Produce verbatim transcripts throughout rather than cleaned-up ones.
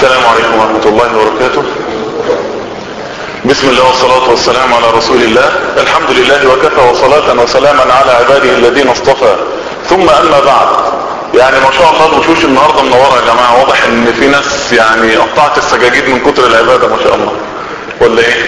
السلام عليكم ورحمة الله وبركاته. بسم الله والصلاة والسلام على رسول الله. الحمد لله وكفى وصلاة وسلاما على عباده الذين اصطفى، ثم أما بعد. يعني ما شاء الله الوشوش النهاردة منورة يا جماعة، واضح ان في ناس يعني قطعت السجاجيد من كتر العبادة ما شاء الله، ولا ايه؟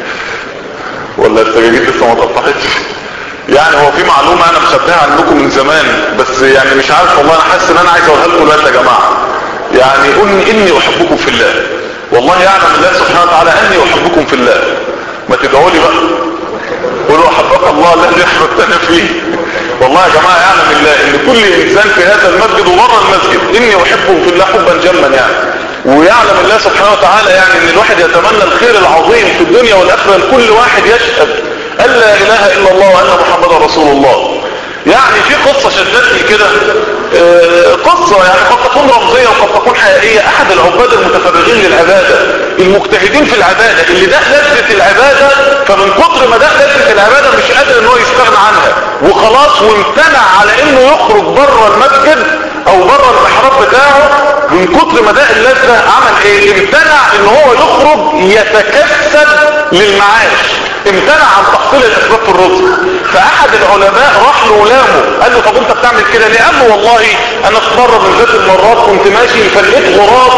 ولا السجاجيد لسه ما اتقطعتش؟ يعني هو في معلومة انا مخبيها عنكم من زمان، بس يعني مش عارف والله، انا حاسس ان انا عايز اقولها لكم دلوقتي يا جماعة. يعني قولني اني احبكم في الله، والله يعلم الله سبحانه وتعالى اني احبكم في الله. ما تدعوا لي بقى، قولوا احبك الله الذي احببتنا فيه. والله يا جماعة يعلم الله ان كل انسان في هذا المسجد وبره المسجد اني احبه في الله حبا جما يعني. ويعلم الله سبحانه وتعالى يعني ان الواحد يتمنى الخير العظيم في الدنيا والاخرة لكل واحد يشهد ان لا اله الا الله وان محمدا رسول الله. يعني في قصة شدتني كده، آه قصة يعني قد تكون رمزية وقد تكون حقيقية. احد العباد المتفرغين للعبادة المجتهدين في العبادة اللي ده لذة العبادة، فمن كتر ما ده لذة العبادة مش قادر ان هو يستغنى عنها وخلاص، وامتنع على انه يخرج بره المسجد او بره المحراب بتاعه. من كتر ما ده اللذة عمل ايه؟ امتنع ان هو يخرج يتكسب للمعاش، امتنع عن تحصيل الاسباب في الرزق. فاحد العلماء راح له ولامه قال له طب انت بتعمل كده ليه؟ قال له والله انا في مره من ذات المرات كنت ماشي فلقيت غراب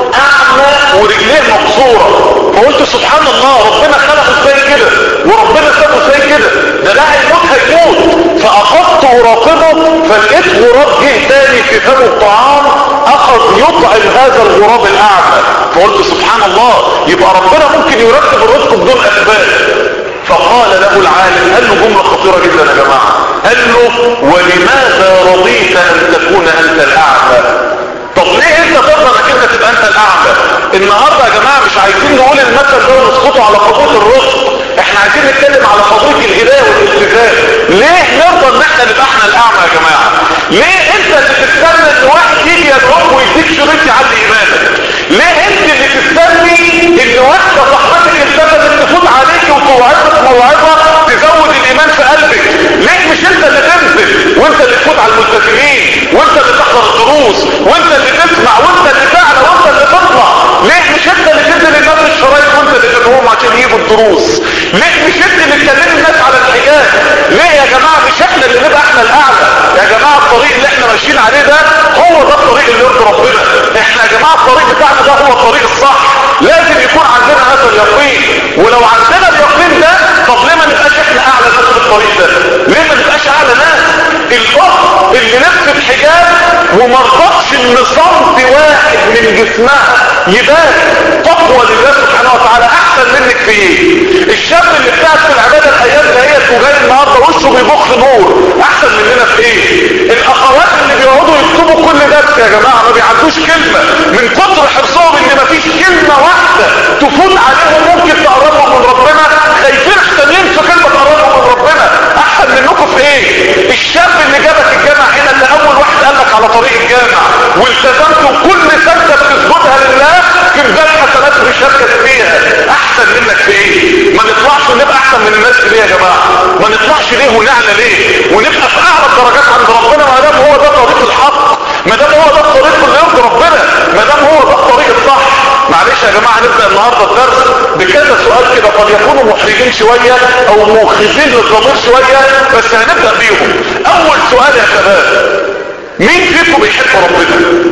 اعمى ورجليه مكسوره، فقلت سبحان الله ربنا خلقه ازاي كده وربنا سابه ازاي كده، ده ده هيموت هيموت. فاخذت اراقبه فلقيت غراب جه تاني في فمه الطعام اخذ يطعم هذا الغراب الاعمى، فقلت سبحان الله يبقى ربنا ممكن يرتب الرزق بدون اسباب. فقال له العالم، قال له جملة خطيرة جدا يا جماعة، قال له ولماذا رضيت ان تكون انت الاعمى؟ طب ليه انت تقدر انك انت تبقى انت الاعمى؟ النهاردة يا جماعة مش عايزين نقول المثل ده ونسقطه على قضية الرزق، احنا عايزين نتكلم على قضية الهداية والالتزام. ليه نرضى ان احنا نبقى احنا الاعمى يا جماعة؟ ليه انت اللي تستنى ان واحد يجي يدعوك ويديك شريط يعلي ايمانك؟ ليه انت اللي تستني ان واحدة صاحبتك التزمت تفوت عليك وتوعظك موعظة تزود الايمان في قلبك؟ ليه مش انت اللي تنزل وانت اللي تفوت على الملتزمين وانت اللي تحضر الدروس وانت اللي تسمع وانت اللي تعلى وانت اللي تطلع؟ ليه مش انت اللي تنزل الناس الشرايط وانت اللي تدعوهم عشان يجيبوا الدروس؟ ليه مش انت اللي تكلم الناس على الحجاب؟ ليه يا جماعة مش احنا اللي نبقى احنا الاعلى؟ يا جماعة الطريق اللي احنا ماشيين عليه ده هو ده الطريق اللي يرضي ربنا. احنا يا جماعة الطريق بتاعنا ده هو الطريق الصح، لازم يكون عندنا هذا اليقين. ولو عندنا اليقين ده طب ليه ما نبقاش احنا اعلى ناس في الطريق ده؟ ليه ما نبقاش اعلى ناس؟ الاخت اللي لبست حجاب وما رضتش ان صمت واحد من جسمها يبان تقوى لله سبحانه وتعالى احسن منك في ايه؟ الشاب اللي بتاعت في العبادة الايام دهيت وجاي النهارده وشه بيبخ نور احسن مننا في ايه؟ الاخوات اللي بيقعدوا يكتبوا كل درس يا جماعة ما بيعدوش كلمة من كتر حرصهم ان مفيش كلمة واحدة تفوت عليهم ممكن تقربهم من ربنا، خايفين احسن ينسوا كلمة تقربهم من ربنا. احسن منكم في ايه؟ الشاب اللي جابك الجامع هنا اللي اول واحد قالك على طريق الجامع والتزمت وكل سجدة بتسجدها لله كمزات حسنات مشاركة فيها، احسن منك في ايه؟ ما نطلعش ونبقى احسن من الناس ليه يا جماعة؟ ما نطلعش ليه ونعلى ليه ونبقى في اعلى الدرجات عند ربنا ما دام هو ده طريق الحق، ما دام هو ده الطريق اللي يرضي ربنا، ما دام هو ده الطريق الصح. معلش يا جماعة نبدأ النهاردة الدرس بكذا سؤال كده قد يكونوا محرجين شوية او مؤخذين للضمير شوية، بس هنبدأ بيهم. اول سؤال يا شباب، مين فيكم بيحب ربنا؟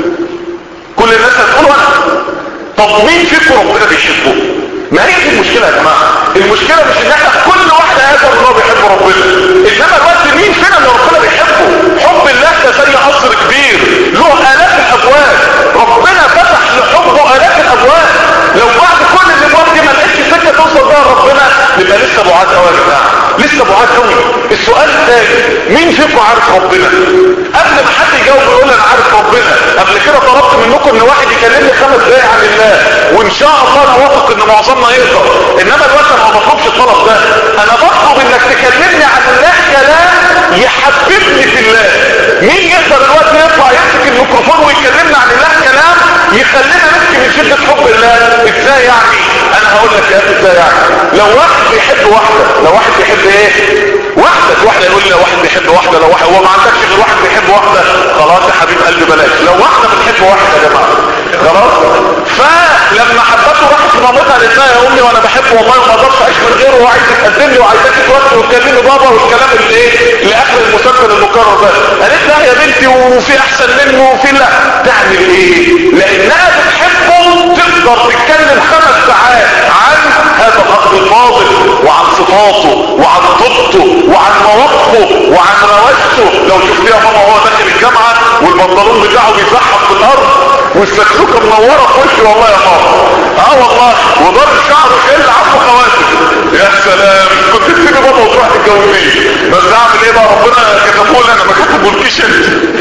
كل الناس هتقولوا انا. طب مين فيكم ربنا بيحبه؟ ما هي دي المشكلة يا جماعة. المشكلة مش ان احنا كل واحد هيقدر ان هو بيحب ربنا، انما الوقت مين فينا اللي ربنا بيحبه؟ حب الله ده زي قصر كبير له الاف الابواب، ربنا فتح لحبه الاف الابواب. لو بعد كل الابواب دي ما لقيتش سكة توصل بيها لربنا نبقى لسه بعاد قوي يا جماعة، لسه بعاد قوي. السؤال الثاني، مين فيكم عارف ربنا؟ قبل ما حد يجاوب يقول انا عارف ربنا، قبل كده طلبت منكم ان واحد يكلمني خمس دقايق عن الله، وان شاء الله انا واثق ان معظمنا يقدر، انما الوقت انا ما بطلبش الطلب ده، انا بطلب انك تكلمني عن الله كلام يحببني في الله. مين يقدر الوقت يطلع يمسك الميكروفون ويكلمنا عن الله كلام يخلينا نبكي من شدة حب الله؟ ازاي يعني؟ انا هقول لك يا اخي ازاي يعني. لو واحد بيحب واحدة، لو واحد بيحب ايه؟ واحدة، واحدة يقول لي لو واحد بيحب واحدة، لو واحد هو ما عندكش غير واحد بيحب واحدة، خلاص يا حبيب قلبي بلاش. لو واحدة بتحب واحد يا جماعة خلاص، ف لما حبته راحت لمامتها قالت لها يا امي وانا بحبه والله وما اقدرش اعيش من غيره وعايز تقدم لي وعايزاك توفي وتكلمي بابا والكلام اللي ايه لاخر المسلسل المكرر ده. قالت لها يا بنتي وفي احسن منه وفي لا. تعمل ايه؟ لانها بتحبه تقدر تتكلم خمس ساعات عن هذا الاخ الفاضل وعن صفاته وعن طبته وعن مواقفه وعن رواشته. لو شفتيها ماما وهو داخل الجامعه والبنطلون بتاعه بيزحف في الارض والسكسوكه منوره في وشه والله يا ماما. اه والله وضرب شعره شايل عفو خواتم. يا سلام كنت تسيبي بابا وتروح تتجوزيه. بس اعمل ايه بقى ربنا كتبه لي انا ما كتبهولكيش انت.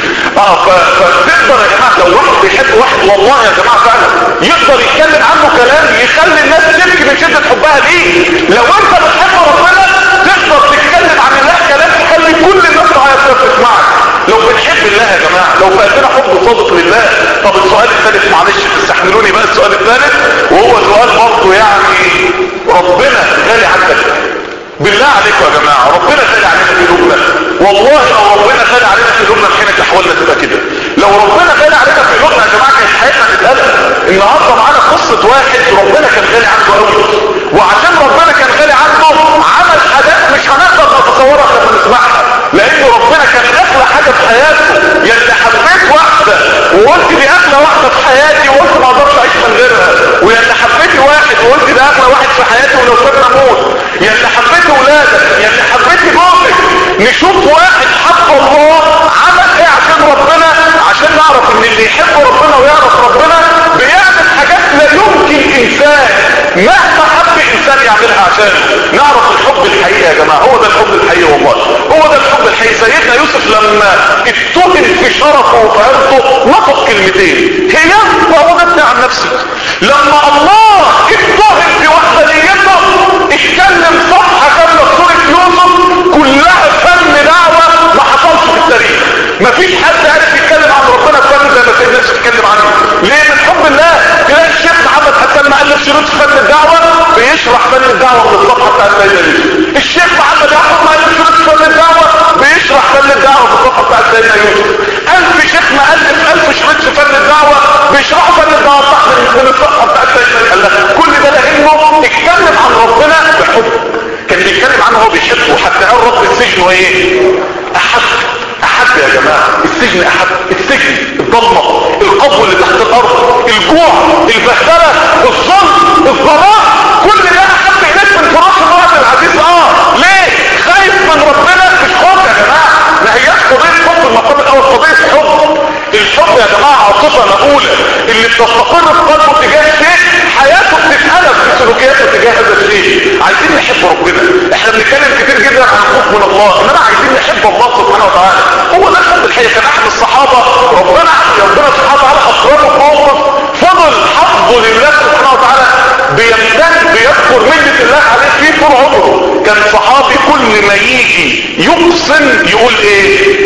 اه فتقدر يا جماعه لو واحد بيحب واحد والله يا جماعه فعلا يقدر يتكلم عنه كلام يخلي الناس تبكي من شده حبها ليه. لو انت بتحب ربنا تقدر تتكلم عن الله كلام يخلي كل الناس تعيط تسمعك. لو بنحب الله يا جماعه لو بقينا حب صادق لله. طب السؤال الثالث معلش تستحملوني بقى السؤال الثالث وهو سؤال برضه يعني ربنا غالي عندك بالله عليكم يا جماعه ربنا غالي علينا في قلوبنا. والله لو ربنا غالي علينا في قلوبنا كانت احوالنا تبقى كده. لو ربنا غالي علينا في قلوبنا يا جماعه كانت حياتنا تتقلب. النهارده معانا قصه واحد ربنا كان غالي عنده قوي وعشان ربنا كان غالي عنده عمل حاجات مش هنقدر نتصورها لما نسمعها لان ربنا كان اغلى حاجه في حياته. يعني حبيت واحده وقلت دي اغلى واحده في حياتي وقلت ما اقدرش اعيش من غيرها. ويعني حبيت واحد وقلت ده اغلى واحد في حياتي ولو كنت اموت. يعني حبيت ولادك يعني حبيت جوزك. نشوف واحد حب الله عمل ايه عشان ربنا عشان نعرف ان اللي يحب ربنا ويعرف ربنا بيعمل حاجات لا يمكن انسان مهما حب انسان يعملها عشانه. نعرف الحب الحقيقي يا جماعه هو ده الحب الحقيقي والله هو ده الحب الحقيقي. سيدنا يوسف لما اتهم في شرفه وفهمته نطق كلمتين هي ووجدت عن نفسي. لما الله اتهم في وحدانيته اتكلم صفحه كامله في سوره يوسف كلها فن دعوه ما حصلش في التاريخ. مفيش حد عارف يتكلم عن ربنا بفن زي ما سيدنا يوسف اتكلم عنه. ليه؟ من حب الله. تلاقي الشيخ محمد حسان مؤلف شروط فن الدعوه بيشرح فن الدعوه من الصفحه بتاعت سيدنا يوسف. الشيخ محمد يعقوب مؤلف شروط فن الدعوه بيشرح فن الدعوه في الصفحه بتاعت سيدنا يوسف. ألف شيخ مؤلف ألف شريط في فن الدعوه بيشرحوا فن الدعوه بتاعت من الصفحه بتاعت سيدنا يوسف. كل ده لانه اتكلم عن ربنا بحب. كان بيتكلم عنه هو بيحبه. حتى قال رب السجن وايه؟ احب. احب يا جماعه السجن احب. السجن الضلمه القبو اللي تحت الارض الجوع البهدله الظلم الضراء كل ده احب اليك من فراش المرأة العزيز. اه ليه؟ خايف من ربنا مش خوف يا جماعه. ما هياش قضيه حب المقام الاول قضيه حب. الحب يا جماعه عاطفه مقوله اللي بتستقر في قلبه تجاه شيء حياته بتتقلب في سلوكياته تجاه هذا الشيء. عايزين نحب ربنا. احنا بنتكلم كتير جدا عن الخوف من الله انما عايزين نحب الله سبحانه وتعالى. هو ده الحب الحقيقي. كان احد الصحابه ربنا ربنا سبحانه وتعالى اكرمه بموقف فضل حفظه لله سبحانه وتعالى بيمتن بيذكر منة الله عليه فيه طول عمره. كان صحابي كل ما يجي يقسم يقول ايه؟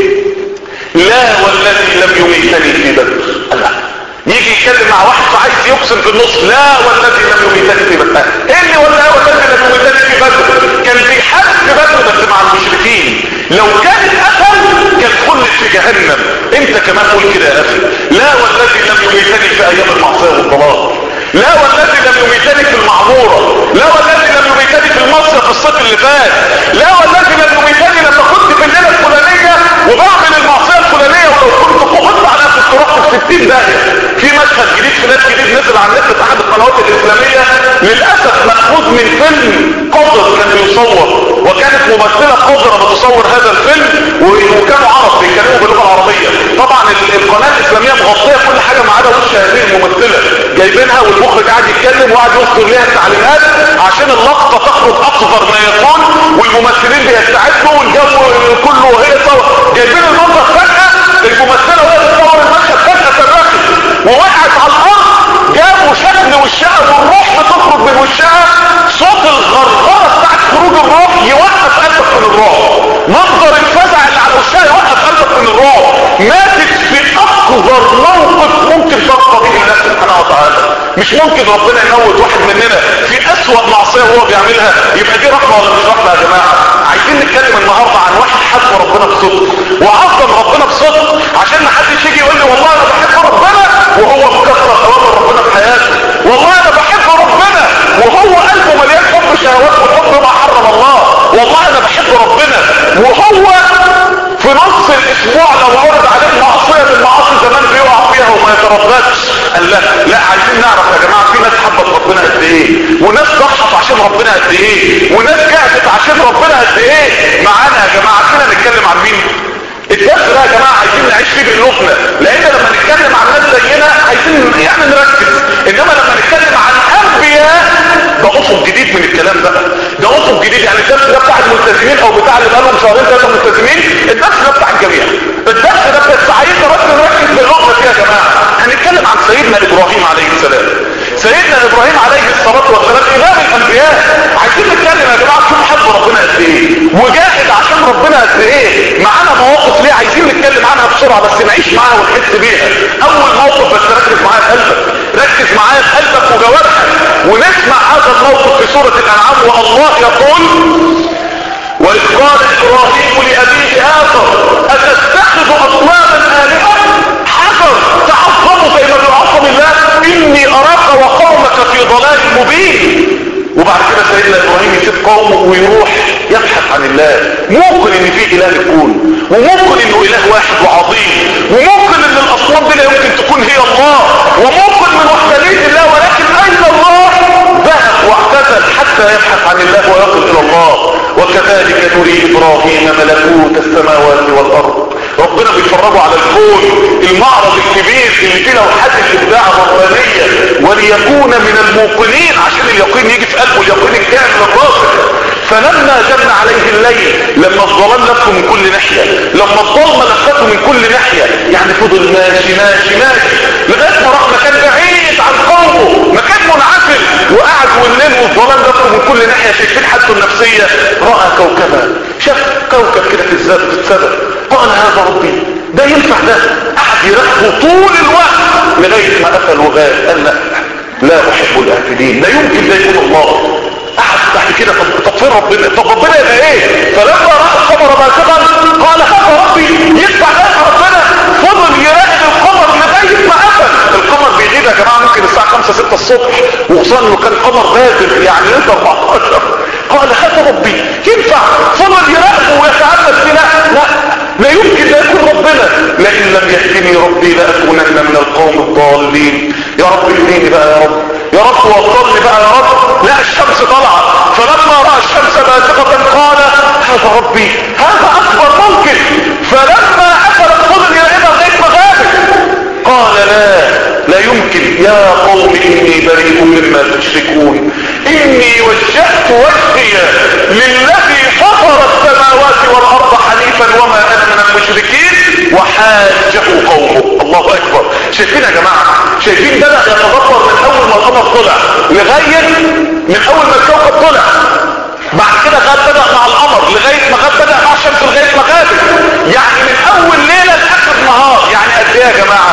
لا والذي لم يميتني في بدر. الله يجي يتكلم مع واحد فعايز يقسم في النص لا والذي لم يميتني في بدر. ايه اللي ولا والذي لم يميتني في بدر؟ كان بيحارب في بدر بس مع المشركين. لو كان اتقتل كان خلد في جهنم. انت كمان قول كده يا اخي لا والذي لم يميتني في ايام المعصيه والضلال. لا والذي لم يميتني في المعموره. لا والذي لم يميتني في المصيف في الصيف اللي فات. لا والذي لم يميتني لما كنت في الليله الفلانيه وبعمل المعصيه الفلانيه ولو كنت قبضت على نفسي رحت في ستين داهيه. في مشهد جديد فيلم جديد نزل على النت في احد القنوات الاسلاميه للاسف مأخوذ من فيلم قذر كان بيصور وكانت ممثله قذره بتصور هذا الفيلم وكانوا عرب بيتكلموا باللغه العربيه. طبعا القناه الاسلاميه مغطيه كل حاجه ما عدا وش هذه الممثله جايبينها والمخرج قاعد يتكلم وقاعد يذكر لها التعليمات عشان اللقطه تخرج اقذر ما يكون والممثلين بيستعدوا والجو كله وهي صور. جايبين المنظر فجاه الممثله وهي بتصور المشهد فجاه صرخت ووقعت على الارض. جابوا شكل وشها والروح بتخرج من وشها. صوت الغرغره بتاعت خروج الروح يوقف قلبك من الرعب. منظر الفزع اللي على وشها يوقف قلبك من الرعب. ماتت في اقذر موقف ممكن تبقى به الله سبحانه وتعالى. مش ممكن ربنا يموت واحد مننا في اسوأ معصيه هو بيعملها. يبقى دي رحمه ولا مش رحمه يا جماعه؟ عايزين نتكلم النهارده عن واحد حب ربنا بصدق وعظم ربنا بصدق عشان ما حدش يجي يقول لي والله انا بحب ربنا وهو مكسر اوامر ربنا في حياته. والله انا لا، عايزين نعرف يا جماعة في ناس حبت ربنا قد ايه، وناس ضحت عشان ربنا قد ايه، وناس جاهدت عشان ربنا قد ايه معانا يا جماعة. كده نتكلم عن مين؟ الدرس ده يا جماعة عايزين نعيش فيه بقلوبنا، لان لما نتكلم عن ناس زينا عايزين يعني نركز، انما لما نتكلم عن انبياء ده افق جديد من الكلام ده، ده افق جديد. يعني الدرس ده بتاع الملتزمين او بتاع اللي بقالهم شهرين ثلاثة ملتزمين، الدرس ده بتاع الجميع. الدرس ده بس عايزنا بس نركز بقلوبنا فيه يا جماعة. هنتكلم عن سيدنا ابراهيم عليه السلام. سيدنا ابراهيم عليه الصلاة والسلام امام الانبياء. عايزين نتكلم يا جماعة شوف حب ربنا قد ايه، وجاهد عشان ربنا قد ايه. معانا مواقف ليه عايزين نتكلم عنها بسرعة بس نعيش معاها ونحس بيها. اول موقف بس ركز معايا في قلبك، ركز معايا في قلبك وجوارحك ونسمع هذا الموقف في سورة الانعام. والله يقول: وإذ قال إبراهيم لأبيه آزر أتتخذ أصناما آلهة؟ حجر تعظموا زي ما بيعظم الله، إني أراك وقومك في ضلال مبين. وبعد كده سيدنا إبراهيم يسيب قومه ويروح يبحث عن الله. ممكن ان في اله يكون، وممكن انه اله واحد وعظيم، وممكن ان الاصنام دي لا يمكن تكون هي الله، وممكن من وحدانية الله، ولكن اين الله؟ ذهب واعتزل حتى يبحث عن الله ويصل الى الله. وكذلك نري ابراهيم ملكوت السماوات والارض. ربنا بيتفرجوا على الكون، المعرض الكبير اللي فيه لوحات الابداع الربانيه، وليكون من الموقنين، عشان اليقين يجي في قلبه، اليقين الكامل الراسخ. فلما جن عليه الليل، لما الظلام لفه من كل ناحيه، لما الظلمه لفته من كل ناحيه، يعني فضل ماشي ماشي ماشي لغايه ما راح مكان بعيد عن قومه، مكان منعزل، وقعد والليل والظلام لفه من كل ناحيه. شايفين حالته النفسيه؟ راى كوكبا، شاف كوكب كده في الزاد بتتسبب، قال هذا ربي، ده ينفع ده؟ قعد يراقبه طول الوقت لغايه ما قفل وغاب. قال لا لا احب الآفلين، لا يمكن ده يكون الله. قعد بعد كده طب طب فين ربنا؟ طب ربنا يبقى ايه؟ فلما راى القمر بازغا قال هذا ربي، ينفع ده ربنا؟ فضل يراقب القمر لغايه ما قفل. القمر بيغيب يا جماعه ممكن الساعه خمسة ستة الصبح، وخصوصا انه كان قمر بازغ يعني انت أربعتاشر. قال هذا ربي، ينفع؟ فضل يراقبه ويتعبد فيه. لا لا لا يمكن لا يكون ربنا. لئن لم يهدني ربي لاكونن من القوم الضالين. يا رب اهديني بقى يا رب، يا رب وصلني بقى يا رب. لا الشمس طلعت، فلما راى الشمس بازغه قال هذا ربي، هذا اكبر ممكن. فلما افلت فضل يراقبها لغايه ما غابت. قال لا لا يمكن، يا قوم اني بريء مما تشركون، اني وجهت وجهي للذي فطر السماوات والارض حنيفا وما انا من المشركين. وحاجه قومه. الله اكبر. شايفين يا جماعه؟ شايفين بدأ يتدبر من اول ما القمر طلع لغايه من اول ما الكوكب طلع، بعد كده غاب بدأ مع القمر لغايه ما غاب بدأ مع الشمس لغايه ما غابت. يعني من اول ليله لاخر نهار. يعني قد ايه يا جماعه؟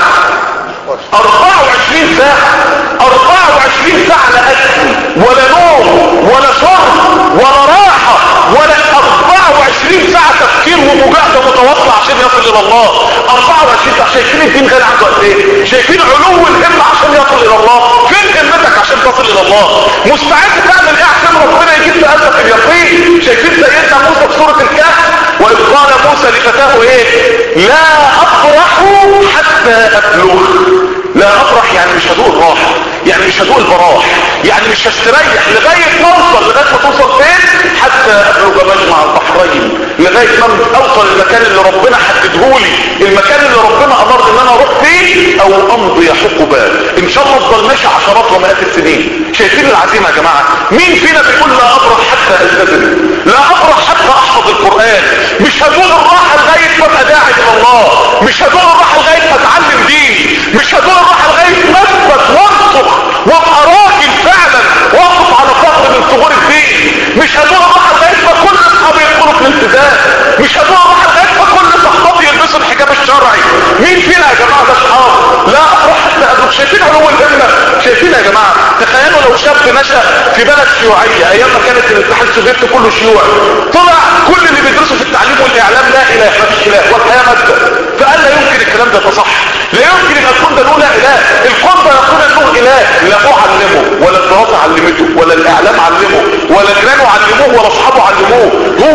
أربعة وعشرين ساعة. أربعة وعشرين ساعة لا أكل ولا نوم ولا شرب ولا راحة ولا أربعة وعشرين ساعة تفكير ومجاهدة متواصلة عشان يصل إلى الله. أربعة وعشرين ساعة. شايفين الدين غالي عنده قد إيه؟ شايفين علو الهمة عشان يصل إلى الله؟ فين همتك عشان تصل إلى الله؟ مستعد تعمل إيه عشان ربنا يجيب في قلبك اليقين؟ شايفين سيدنا موسى في سورة الكهف؟ وإذ قال موسى لفتاه إيه؟ لا أفرح حتى أبلغ. لا افرح يعني مش هدوق الراحة، يعني مش هدوق البراح، يعني مش هستريح لغاية ما اوصل. لغاية ما توصل فين؟ حتى ابلغ مجمع البحرين، لغاية ما اوصل المكان اللي ربنا حددهولي، المكان اللي ربنا امر ان انا اروح فيه، او امضي حقبا، ان شاء الله افضل ماشي عشرات ومئات السنين. شايفين العزيمة يا جماعة؟ مين فينا بيقول لا افرح حتى التزم، لا افرح حتى احفظ القرآن؟ مش هدوق الراحة لغاية ما ابقى داعي الى الله، مش هدوق الراحة لغاية ما اتعلم ديني، مش هدوق الراحة لغاية ما اثبت وانصح وابقى راجل فعلا واقف على فخر من ثغور الدين، مش هدوق الراحة لغاية ما كل اصحابي يدخلوا في الالتزام، مش هدوق الراحة لغاية ما كل صحباتي يلبسوا الحجاب الشرعي. مين فينا يا جماعة ده اصحاب؟ لا افرح حتى ابلغ. شايفين علو الهمة؟ شايفين يا جماعة؟ تخيلوا لو شاب نشأ في بلد شيوعية ايام ما كانت الاتحاد السوفيتي كله شيوعي، طلع كل اللي بيدرسوا في التعليم والاعلام لا اله ما فيش اله والحياة مادة، فقال لا يمكن الكلام ده يتصح، لا يمكن ان يكون ده له لا اله. الكون ده يقول انه اله، لا هو علمه ولا الدراسة علمته ولا الاعلام علمه ولا جيرانه علموه ولا اصحابه علموه، هو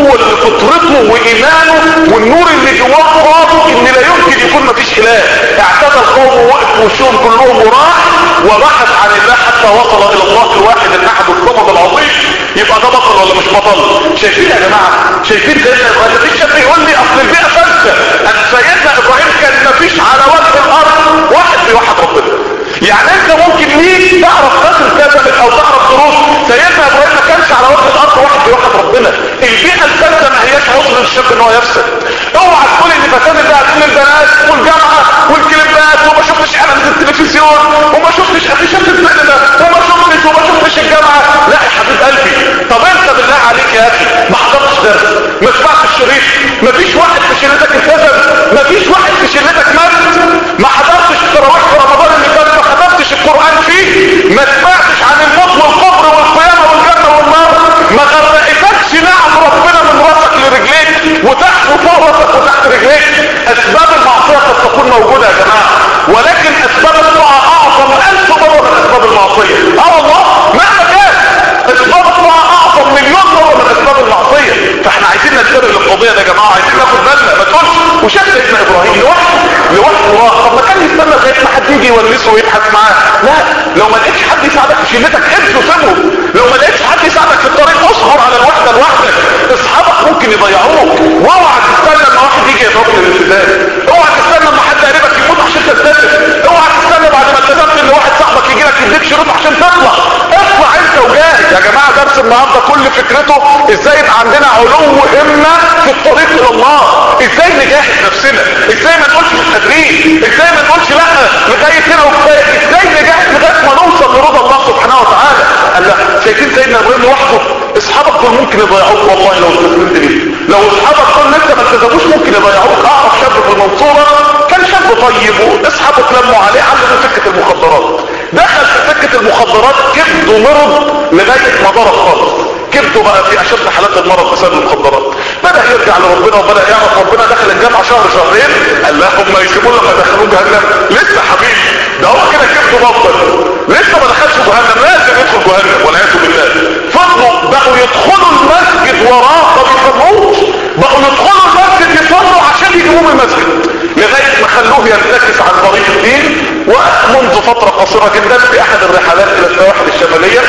هو اللي فطرته وايمانه والنور اللي جواه قاضوا ان لا يمكن يكون مفيش اله. اعتدى القوم ووقف وشهم كلهم وراح وبحث عن الله حتى وصل الى الله الواحد الاحد الصمد العظيم. يبقى ده بطل ولا مش بطل؟ شايفين يا جماعه؟ شايفين سيدنا ابراهيم؟ مفيش شاب يقول لي اصل البيئه فاسده. ان سيدنا ابراهيم كان مفيش على وجه الارض واحد بيوحد ربنا. يعني انت ممكن ليه تعرف ناس الكذب او تعرف دروس. سيدنا ابراهيم ما كانش على وجه الارض واحد بيوحد ربنا. البيئه الفاسده ما هياش عذر للشاب ان هو يفسد. اوعى تقول ان فساد ده هتكون البنات والجامعه والكليبات وما شفتش اعلانات التلفزيون وما شفتش افيشات السينما وما شفتش وما شفتش الجامعه. لا يا حبيب قلبي، طب انت بالله عليك يا اخي ما حضرتش درس، ما سمعتش الشريط، ما فيش واحد في شلتك التزم، ما فيش واحد في شلتك مات، ما حضرتش التراويح في رمضان اللي فات، ما ختمتش القران فيه، ما سمعتش عن الموت والقبر والقيامه والجنه والنار، ما غرقتكش نعم ربنا من راسك لرجليك وتحت وفوق راسك وتحت رجليك. اسباب المعصيه قد تكون موجوده يا جماعه، ولكن اسباب الطاعه اعظم الف مره من اسباب المعصيه. اه والله مهما كان اسباب الطاعه اعظم مليون مره من اسباب المعصيه. فاحنا عايزين ننتبه للقضيه دي يا جماعه، عايزين ناخد بالنا. ما تقولش وشاف سيدنا ابراهيم لوحده لوحده راح، طب ما كان يستنى لغايه ما حد يجي يونسه ويبحث معاه. لا، لو ما لقيتش حد يساعدك في شلتك امشي وسيبه. لو ما لقيتش حد يساعدك في الطريق اصبر على الوحده لوحدك. اصحابك ممكن يضيعوك، واوعى تستنى لما واحد يجي يضربك للالتزام، اوعى تستنى لما حد قريبك يموت عشان تلتزم، اوعى تستنى بعد ما التزمت ان واحد صاحبك يجي لك يديك شروط عشان تطلع. اطلع انت وجاهز يا جماعه. درس النهارده كل فكرته ازاي يبقى عندنا علو همه في الطريق الى الله، ازاي نجاهد نفسنا، ازاي ما نقولش مش قادرين، ازاي ما نقولش لا لغايه هنا وكفايه، ازاي نجاهد لغايه ما نوصل لرضا الله سبحانه وتعالى. قال لا، شايفين سيدنا ابراهيم لوحده؟ اصحابك دول ممكن يضيعوك والله لو استسلمت ليه. لو اصحابك دول لسه ما التزموش ممكن يضيعوك. اعرف شاب في المنصوره كان شاب طيب واصحابه اتلموا عليه علموا سكه المخدرات، دخل في سكه المخدرات كبده مرض لغايه ما ضرب خالص، كبده بقى في اشد حالات المرض بسبب المخدرات. بدا يرجع لربنا وبدا يعرف ربنا. دخل الجامعه شهر شهرين قال لهم ما يسيبوه لما دخلوه جهنم. لسه حبيبي ده هو كده كبده بطل، لسه ما دخلش جهنم، لازم يدخل جهنم والعياذ بالله. فضلوا بقوا يدخلوا المسجد وراه ما بيفهموش، بقوا يدخلوا المسجد يصلوا عشان يجيبوه من المسجد لغايه ما خلوه ينتكس عن طريق الدين. ومنذ فتره قصيره جدا في احد الرحلات الى السواحل الشماليه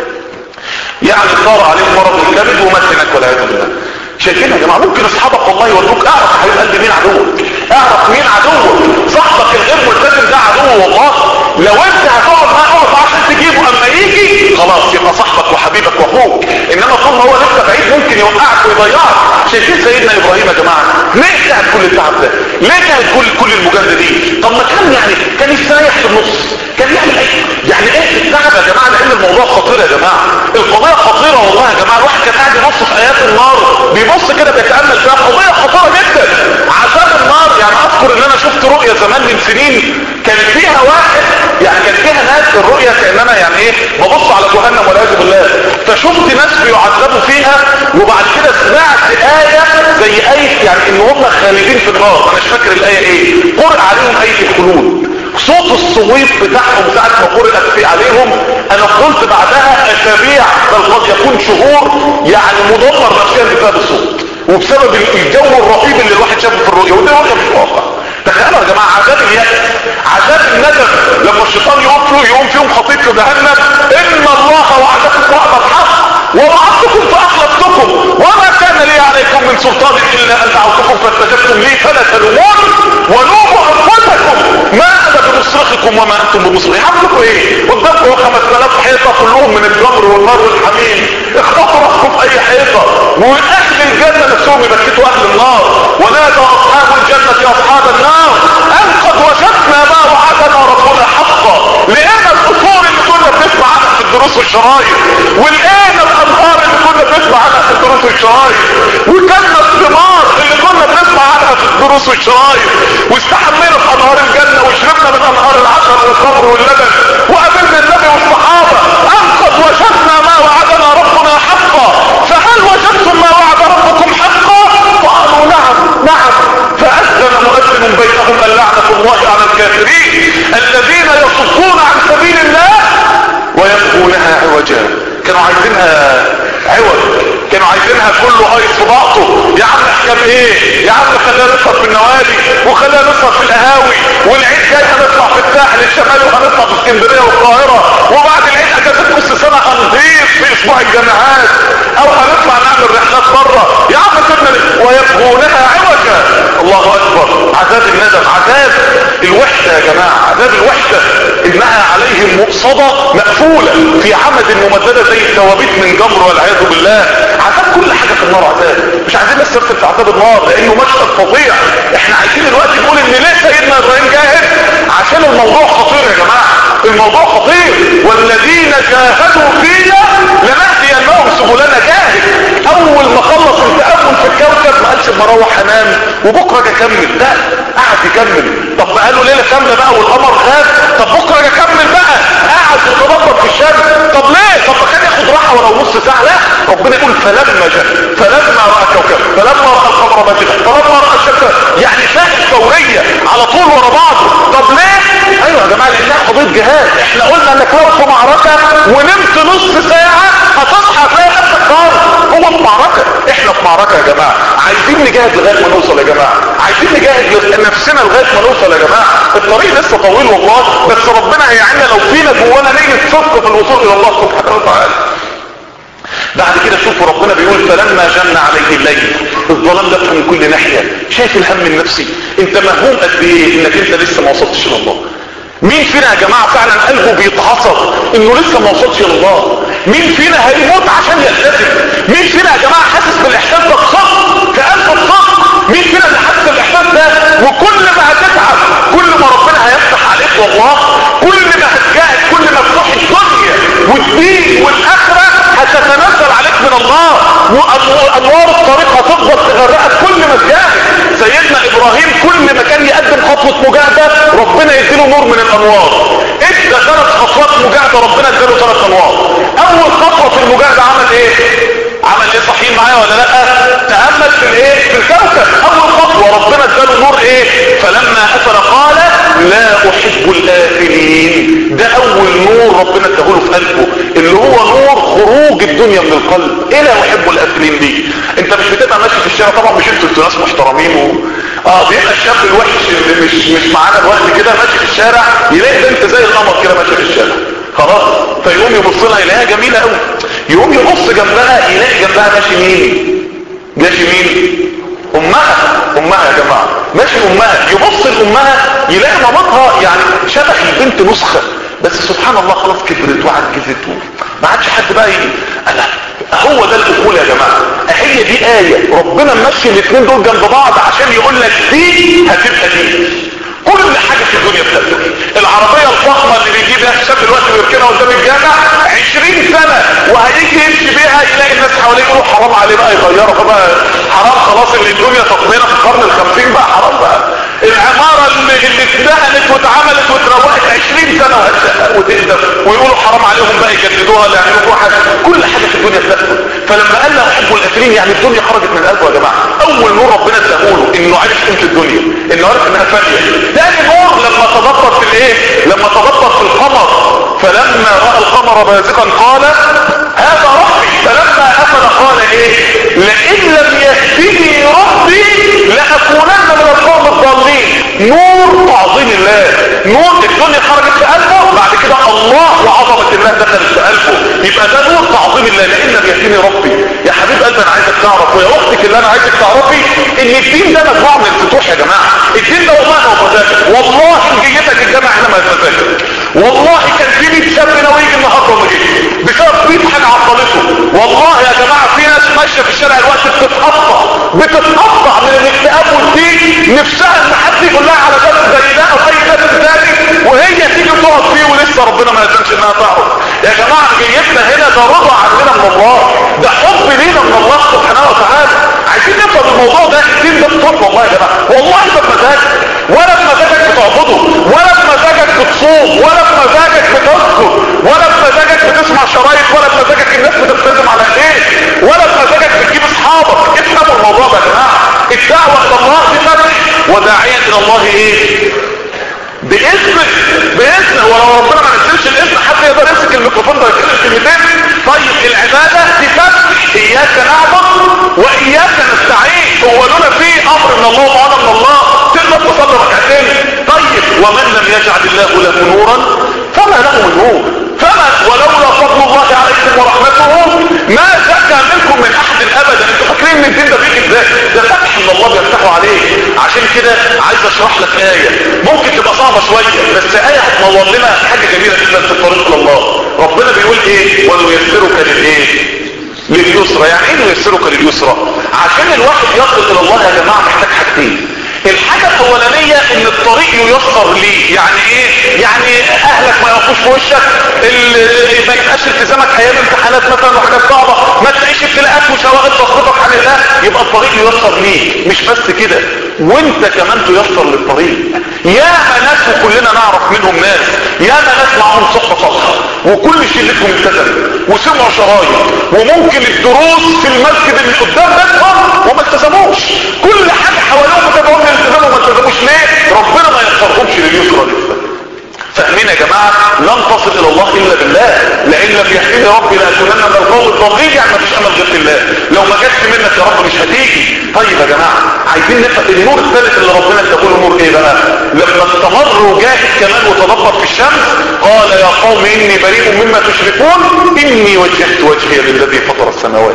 يعني صار عليه مرض الكبد ومات هناك والعياذ بالله. شايفين يا جماعه؟ ممكن اصحابك والله يودوك. اعرف يا حبيب قلبي مين عدوك، اعرف مين عدوك. صاحبك الغير ملتزم ده عدو والله. لو انت هتقعد معاه اقعد عشان تجيبه، اما يجي خلاص يبقى صاحبك وحبيبك واخوك. انما طول ما هو لسه بعيد ممكن يوقعك ويضيعك. شايفين سيدنا ابراهيم يا جماعه؟ ليه تعب كل التعب ده؟ ليه تعب كل كل المجاهده دي؟ طب ما كان يعني كان يستريح في النص، كان يعمل ايه؟ يعني ايه التعب يا جماعه؟ لان الموضوع خطير يا جماعه، القضيه خطيره والله يا جماعه. الواحد كان قاعد يبص في ايات النار بيبص كده بيتامل فيها، قضيه خطيره جدا. عذاب النار، يعني اذكر ان انا شفت رؤيه زمان من سنين كان فيها واحد، يعني كان فيها ناس الرؤيه كان انا يعني ايه ببص على جهنم والعياذ بالله، فشفت ناس بيعذبوا فيها وبعد كده سمعت ايه زي ايه يعني ان هم خالدين في النار. انا مش فاكر الايه ايه، قرأ عليهم ايه الخلود. صوت الصويت بتاعهم ساعة ما قرأت في عليهم انا قلت بعدها اسابيع بل قد يكون شهور يعني مدمر نفسيا بسبب الصوت وبسبب الجو الرهيب اللي الواحد شافه في الرؤية. وده رؤية مش واقع. تخيلوا يا جماعة عذاب اليأس، عذاب الندم لما الشيطان يقول يقوم فيهم خطيط في جهنم ان الله وعدكم وعد الحق ووعدتكم فاخلفتكم وما كان لي عليكم من سلطان الا ان دعوتكم فاستجبتم لي فلا تلومون ولوموا انفسكم ما انا بمصرخكم وما انتم بمصرخي. عملوا ايه؟ قدامكم خمس آلاف حيطه كلهم من الجمر والنار والحميم، اخبطوا راسكم في اي حيطه. واهل الجنه نفسهم يبكتوا اهل النار. ونادى اصحاب الجنه يا اصحاب النار ان قد وجدنا ما وعدنا ربنا حقا. لان القصور اللي كنا بنسمع عنها في الدروس والشرايط، ولقينا الانهار اللي كنا بنسمع عنها في الدروس والشرايط، وكلنا الثمار اللي كنا بنسمع عنها في الدروس والشرايط، واستحمينا في انهار الجنه وشربنا من انهار العسل والخمر واللبن وقابلنا النبي والصحابه ان قد وجدنا ما وعدنا ربنا حقا فهل وجدتم ما وعد ربكم حقا؟ قالوا نعم نعم. فاذن مؤذن بينهم اللعنه الله على الكافرين الذين يصدون عن سبيل الله ويبغونها عوجا. كانوا عايزينها عوج، كانوا عايزينها كله هايص في بعضه. يا عم احكام ايه يا عم، خلينا نسهر في النوادي وخلينا نسهر في القهاوي، والعيد جاي هنطلع في الساحل الشمالي وهنطلع في اسكندريه والقاهره، وبعد العيد اجازه نص سنه هنضيف في اسبوع الجامعات، او هنطلع نعمل رحلات بره. يا عم سيبنا ويبغونها عوجا. الله اكبر. عذاب الندم، عذاب الوحده يا جماعه، عذاب الوحده انها عليهم مؤصده مقفوله في عمد ممدده زي الثوابيت من جمر والعياذ بالله. عذاب كل حاجه في النار عذاب. مش عايزين بس نرسل في عذاب النار لانه مشهد فظيع. احنا عايزين دلوقتي نقول ان ليه سيدنا ابراهيم جاهد، عشان الموضوع خطير يا جماعه، الموضوع خطير. والذين جاهدوا فينا لنهدينهم سبلنا. جاهد اول ما خلص التأمل في الكوكب ما قالش اما اروح انام وبكره اجي اكمل، لا قعد يكمل. طب قالوا ليله كامله بقى والقمر غاب، طب بكره اجي اكمل بقى، قاعد يتنطط في الشمس. طب ليه؟ طب ما كان ياخد راحه ولو نص ساعه. لا، ربنا يقول فلما جاء فلما راى كوكب فلما راى القمر بازغا فلما راى الشمس، يعني فاهم فوريه على طول ورا بعض. طب ليه؟ ايوه يا جماعه لانها قضيه جهاد. احنا قلنا انك لو في معركه ونمت نص ساعه هتصحى تلاقي نفسك طار. هو في معركه، احنا في معركه يا جماعه، عايزين نجاهد لغايه ما نوصل يا جماعه، عايزين نجاهد نفسنا لغايه ما نوصل يا جماعه. الطريق لسه طويل والله، بس ربنا هيعيننا لو فينا جوانا نية صدق في الوصول الى الله سبحانه وتعالى. بعد كده شوفوا ربنا بيقول فلما جن عليه الليل الظلام لف من كل ناحيه. شايف الهم النفسي؟ انت مهموم قد ايه انك انت لسه ما وصلتش الى الله. مين فينا يا جماعه فعلا قلبه بيتعصب انه لسه ما وصلش الى الله؟ مين فينا هيموت عشان يلتزم؟ مين فينا يا جماعه حاسس بالاحساس ده بصدق في قلبه بصدق؟ مين فينا اللي حاسس بالاحساس ده؟ وكل ما هتتعب كل ما ربنا هيفتح عليك والله، كل ما هتجاهد كل ما تروح الدنيا والدين والاخره هتتنزل عليك من الله، وانوار الطريق هتفضل تغرقك كل ما تجاهد. سيدنا ابراهيم كل ما كان يقدم خطوه مجاهده ربنا يديله نور من الانوار. ادى ثلاث خطوات مجاهده ربنا اداله ثلاث انوار. اول خطوه في المجاهده عمل ايه؟ عمل ايه؟ صحيح معايا ولا لا؟ تامل في الايه؟ في الكوكب. اول خطوه ربنا اداله نور ايه؟ فلما افل قال لا احب الافلين. ده اول نور ربنا اداله في قلبه اللي هو نور خروج الدنيا من القلب. ايه لا احب الافلين دي؟ انت مش بتبقى ماشي في الشارع، طبعا مش انتوا انتوا ناس محترمين و... اه بيبقى الشاب الوحش اللي مش مش معانا الوقت كده ماشي في الشارع يلاقي بنت زي القمر كده ماشيه في الشارع خلاص، فيقوم يبص لها يلاقيها جميله قوي، يقوم يبص جنبها يلاقي جنبها ماشي مين؟ ماشي مين؟ امها. امها يا جماعه ماشي امها، يبص لامها يلاقي مامتها يعني شبه البنت نسخه، بس سبحان الله خلاص كبرت وعجزت ما عادش حد بقى يجي. انا هو ده الاصول يا جماعه. هي دي ايه ربنا ماشي الاثنين دول جنب بعض عشان يقول لك دي هتبقى دي. كل حاجه في الدنيا بتاعته. العربيه الفخمه اللي بيجيب لها الشاب دلوقتي ويركنها قدام الجامع عشرين سنه وهيجي يمشي بيها يلاقي الناس حواليه يقولوا حرام عليه بقى يغيرها، فبقى حرام خلاص اللي الدنيا تطمينها في القرن الخمسين بقى حرام بقى. العماره اللي اللي اتدهنت واتعملت واتروقت عشرين سنه وهتشقق وتقدم ويقولوا حرام عليهم بقى يجددوها ولا يعملوا حاجه. كل حاجه في الدنيا بتاكل. فلما قال لا احب الافلين يعني الدنيا خرجت من قلبه يا جماعه. اول نور ربنا اداهوله انه عرف قيمه الدنيا، انه عرف انها فانيه. تاني نور لما تدبر في الايه؟ لما تدبر في القمر فلما راى القمر بازغا قال هذا ربي. فلما افل قال ايه؟ لئن لم يهدني ربي لاكونن من القوم الضالين. نور تعظيم الله، نور الدنيا خرجت في قلبه، بعد كده الله وعظمه الله دخلت في قلبه، يبقى ده نور تعظيم الله. لئن لم يهدني ربي. يا حبيب قلبي انا عايزك تعرف ويا اختك اللي انا عايزك تعرفي ان الدين ده مجموعه من الفتوح يا جماعه. الدين ده والله هو مزاجك، والله جيتك الجامع هنا ما مزاجك، والله كان في مية شاب ناوي يجي النهارده وما جيش بسبب مية حاجه عطلته. والله يا جماعه في ناس ماشيه في الشارع الوقت بتتقطع بتتقطع من الاكتئاب والضيق، نفسها ان حد يقول لها على درس زي ده او اي درس ثاني وهي تيجي تقعد فيه ولسه ربنا ما يقدرش انها تعرف. يا جماعه جيتنا هنا ده رضا عننا من الله، ده حب لينا من الله سبحانه وتعالى. عايزين نفهم الموضوع ده. الدين ده بطول والله يا جماعه، والله ما بمزاجك ولا بمزاجك بتعبده ولا بمزاجك بتصوم ولا بمزاجك بتذكر ولا بمزاجك بتسمع شرايط ولا بمزاجك الناس بتلتزم على ايديك ولا بمزاجك بتجيب اصحابك. افهموا الموضوع ده يا جماعه. الدعوه الى الله دي فتح، وداعيا الى الله ايه؟ باذنه باذنه. ولو ربنا ما نزلش الاذن حد يقدر يمسك الميكروفون ده يتكلم كلمتين. طيب العباده دي فتح، اياك نعبد ورحمته ما زكى منكم من احد ابدا. انتوا فاكرين ان الدين ده بيجي ازاي؟ ده فتح من الله بيفتحوا عليه. عشان كده عايز اشرح لك ايه ممكن تبقى صعبه شويه، بس ايه هتنور لنا حاجه جميله جدا في الطريق الى الله. ربنا بيقول ايه؟ ونيسرك للايه؟ لليسرى. يعني ايه نيسرك لليسرى؟ عشان الواحد يصل الى الله يا جماعه محتاج حاجتين. الحاجة الاولانية ان الطريق ييسر ليه. يعني ايه؟ يعني اهلك ما يقفوش في وشك، ما يبقاش التزامك ايام امتحانات مثلا وحاجات صعبة، ما تلاقيش ابتلاءات وشواغل تصرفك عن الله، يبقى الطريق ييسر ليه. مش بس كده، وانت كمان تيسر للطريق. ياما ناس وكلنا نعرف منهم ناس، ياما ناس معهم صحبة صالحة وكل شلتهم التزموا وسمعوا شرايط، وممكن الدروس في المسجد اللي قدام بيتهم وما التزموش، كل حاجة حواليهم بتدعوهم للالتزام وما التزموش. ليه؟ ربنا ما يختارهمش لليسرى لسه. فاهمين يا جماعة؟ لن تصل الى الله الا بالله. لان لم يهديني ربي لاكونن من القوم الضالين. يعني ما فيش امل غير بالله. لو ما جاتش منك يا رب مش هتيجي. طيب يا جماعة عايزين نفهم النور الثالث اللي ربنا اداله نور ايه بقى؟ لما استمر وجاهد كمان وتدبر في الشمس قال يا قوم اني بريء مما تشركون اني وجهت وجهي للذي فطر السماوات.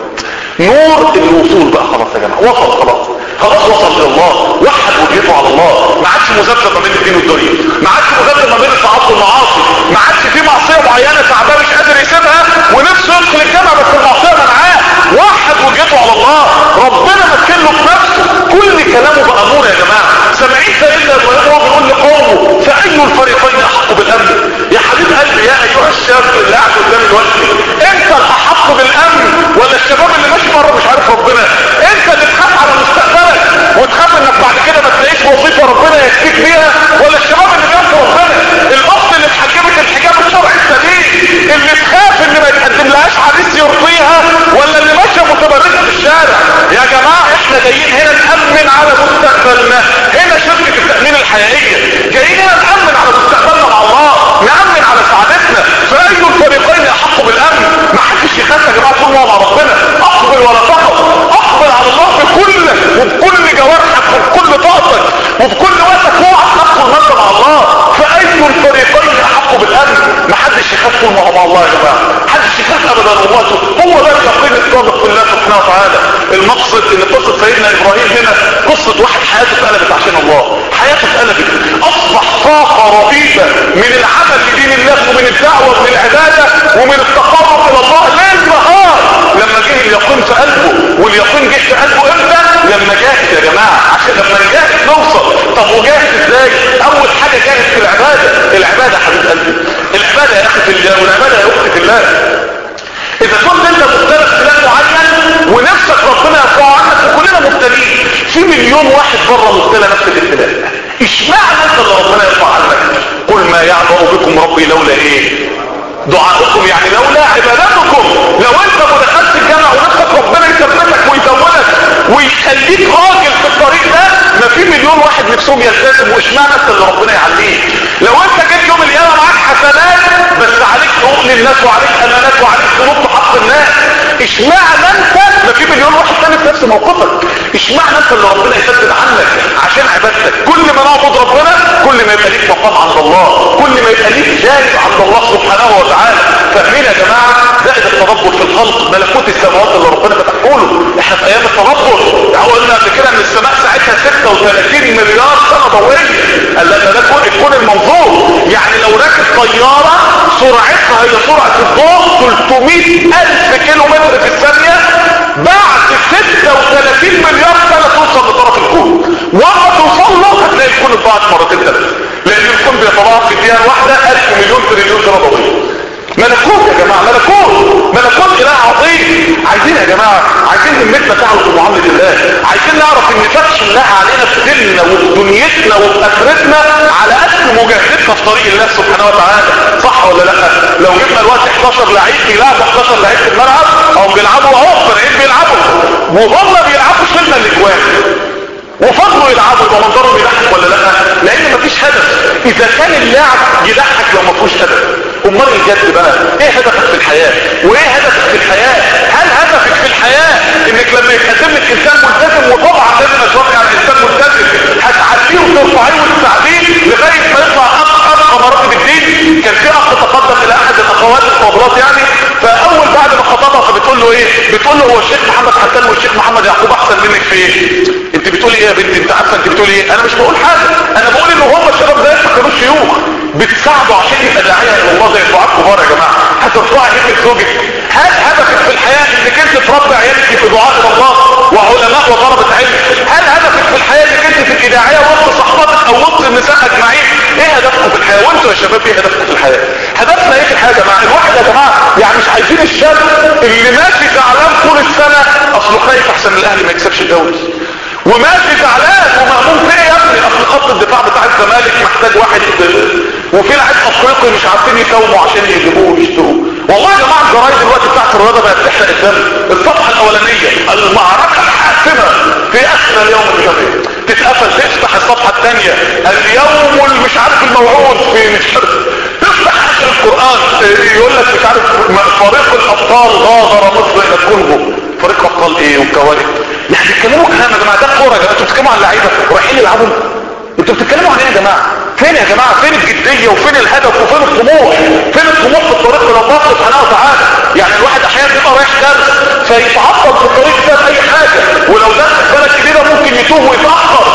نور الوصول بقى خلاص يا جماعة، وصل خلاص خلاص وصل الى الله، وحد وجهته على الله، ما عادش مذبذب ما بين الدين والدنيا، ما عادش مذبذب ما بين الطاعات والمعاصي، ما عادش في معصيه معينه تعبان مش قادر يسيبها ونفسه يدخل الجامعه بس المعصيه منعاه. وحد وجهته على الله، ربنا مكن له في نفسه، كل كلامه بقى نور يا جماعه. سامعين سيدنا ابراهيم وهو بيقول لقومه فاي الفريقين احق بالامن؟ يا حبيب قلبي يا ايها الشاب اللي قاعد قدام دلوقتي، انت الاحق بالامن ولا الشباب اللي ماشي مره مش عارف ربنا؟ انت اللي تخاف على مستقبلك وتخاف انك بعد كده ما تلاقيش وظيفه ربنا يكفيك بيها، ولا الشباب اللي بيعصي ربنا؟ الاخت اللي اتحجبت الحجاب الشرعي السليم اللي تخاف ان ما يتقدم لهاش عريس يرضيها، ولا اللي ماشيه متبرجه في الشارع؟ يا جماعه احنا جايين هنا نامن على مستقبلنا، هنا شركه التامين الحقيقيه، جايين هنا نامن على مستقبلنا مع الله، نامن على سعادتنا. فاي الفريقين احق بالامن؟ ما حدش يخاف يا جماعه طول ما هو مع ربنا. اقبل ولا تقف، اقبل على الله بكل وبكل جوارحك وبكل طاقتك وبكل وقتك، اوعى تدخل مادة مع الله. فاي الفريقين احق بالامن؟ ما حدش يخاف طول ما هو مع الله يا جماعه، ما حدش يخاف ابدا. ومواته هو ده اليقين الصادق بالله سبحانه وتعالى. المقصد ان قصه سيدنا ابراهيم هنا قصه واحد حياته اتقلبت عشان الله، حياته اتقلبت، اصبح طاقه رهيبه من العمل لدين الله ومن الدعوه ومن العباده ومن التقرب الى الله ليل نهار. لما جه اليقين في قلبه، واليقين جه في قلبه امتى؟ لما جاهد يا جماعه. عشان لما نجاهد نوصل. طب وجاهد ازاي؟ اول حاجه جاهد في العباده. العباده يا حبيب قلبي، العباده يا اخي في الله، والعباده يا اختي في الله. اذا كنت انت مبتلى ابتلاء معين ونفسك ربنا يرفعه عنك، وكلنا مبتلين، في مليون واحد بره مبتلى نفس الابتلاء، اشمعنى انت اللي ربنا يرفع عنك؟ قل ما يعبأ بكم ربي لولا ايه؟ دعاؤكم، يعني لولا عبادتكم. لو انت ما دخلت الجامعه ونفسك ربنا يثبتك ويزودك ويخليك راجل في الطريق ده، ما في مليون واحد نفسهم يلتزم، واشمعنى انت اللي ربنا يعليك؟ لو انت جيت يوم القيامه معاك حسنات بس عليك حقوق للناس وعليك امانات وعليك ذنوب في حق الناس، اشمعنى انت؟ ما في مليون واحد تاني في نفس موقفك، اشمعنى انت اللي ربنا يسدد عنك عشان عبادتك؟ كل ما نعبد ربنا كل ما يبقى ليك مقام عند الله، كل ما يبقى ليك جانب عند الله سبحانه وتعالى. فاهمين يا جماعه؟ زائد التدبر في الخلق، ملكوت السماوات اللي ربنا فتحه له. احنا في ايام التدبر، قلنا قبل كده ان السماء ساعتها ستة وثلاثين مليار سنه ضوئيه. قال لك ده كون الكون المنظور، يعني لو راكب طياره سرعتها هي سرعه الضوء ثلاثمائة الف كيلو متر في الثانيه، بعد ستة وثلاثين مليار سنه توصل لطرف الكون. وما توصل له هتلاقي الكون اتضاعف مرتين ثلاثه، لان الكون بيتضاعف في الدقيقه الواحده ألف مليون تريليون سنه ضوئيه. ملكوت يا جماعة، ملكوت ملكوت اله عظيم. عايزين يا جماعة، عايزين همتنا تعرف معاملة الله، عايزين نعرف ان فتح الله علينا في ديننا وفي دنيتنا وفي اخرتنا على قد مجاهدتنا في طريق الله سبحانه وتعالى. صح ولا لا؟ لو جبنا الوقت احداشر لعيب بيلعبوا احداشر لعيب في الملعب، او بيلعبوا اهو فريقين بيلعبوا وهم بيلعبوا شلنا الاجوان وفضلوا يلعبوا، يبقى منظرهم يضحك ولا لا؟ لان مفيش هدف. اذا كان اللاعب يضحك لو مفيهوش هدف، امال الجد بقى ايه هدفك في الحياه؟ وايه هدفك في الحياه؟ هل هدفك في الحياه انك لما يتقدم لك انسان ملتزم، وطبعا لازم اشرف على الانسان ملتزم، هتعديه وترفعيه وتساعديه لغايه ما يطلع ابقى مراتب الدين؟ كان في اخ تقدم الى احد الاخوات الفاضلات يعني، فاول بعد ما الشيخ محمد حسن والشيخ محمد يعقوب احسن منك في ايه؟ انت بتقولي ايه يا بنتي؟ انت عارفه انت بتقولي ايه؟ انا مش بقول حاجه، انا بقول ان هم الشباب زيك ما كانوش شيوخ، بتساعدوا عشان يبقى داعيه الى الله زي الدعاء الكبار يا جماعه. هترفعي همه زوجك. هل هدفك في الحياه انك انت تربي عيالك في دعاء الى الله وعلماء وطلبه علم؟ هل هدفك في الحياه انك انت تبقي داعيه وسط صحباتك او وسط النساء اجمعين؟ ايه هدفكم في الحياه؟ وانتوا يا شباب ايه هدفكم في الحياه؟ هدفنا ايه في الحياه يا جماعه؟ الواحد يا جماعه يعني مش عايزين الشاب اللي ماشي زعلان طول السنه اصله خايف احسن من الاهلي ما يكسبش الدوري، وماشي زعلان ومهموم في ايه يا ابني؟ اصل خط الدفاع بتاع الزمالك محتاج واحد، وفي لعيب افريقي مش عارفين يساوموا عشان يجيبوه ويشتروه. والله يا جماعه الجرايد دلوقتي بتاعت الرياضه بقت تحرق الدم. الصفحه الاولانيه المعركه الحاسمه في اخر اليوم الجميل تتقفل، تفتح الصفحه الثانيه اليوم مش عارف الموعود في مش عارف، تفتح اخر القران يقول لك مش عارف فريق الابطال غادر مصر الى الكونغو. فريق ابطال ايه والكوارث؟ يعني بيتكلموا كلام يا جماعه، ده كوره يا جماعه، انتوا بتتكلموا عن لعيبه رايحين يلعبوا؟ انتوا بتتكلموا عن ايه يا جماعه؟ فين يا جماعه؟ فين الجديه وفين الهدف وفين الطموح؟ فين الطموح في الطريق الى الله سبحانه وتعالى؟ يعني الواحد احيانا بيبقى رايح درس فيتعطل في الطريق ده باي حاجه، ولو درس بلد كبيره ممكن يتوه ويتاخر.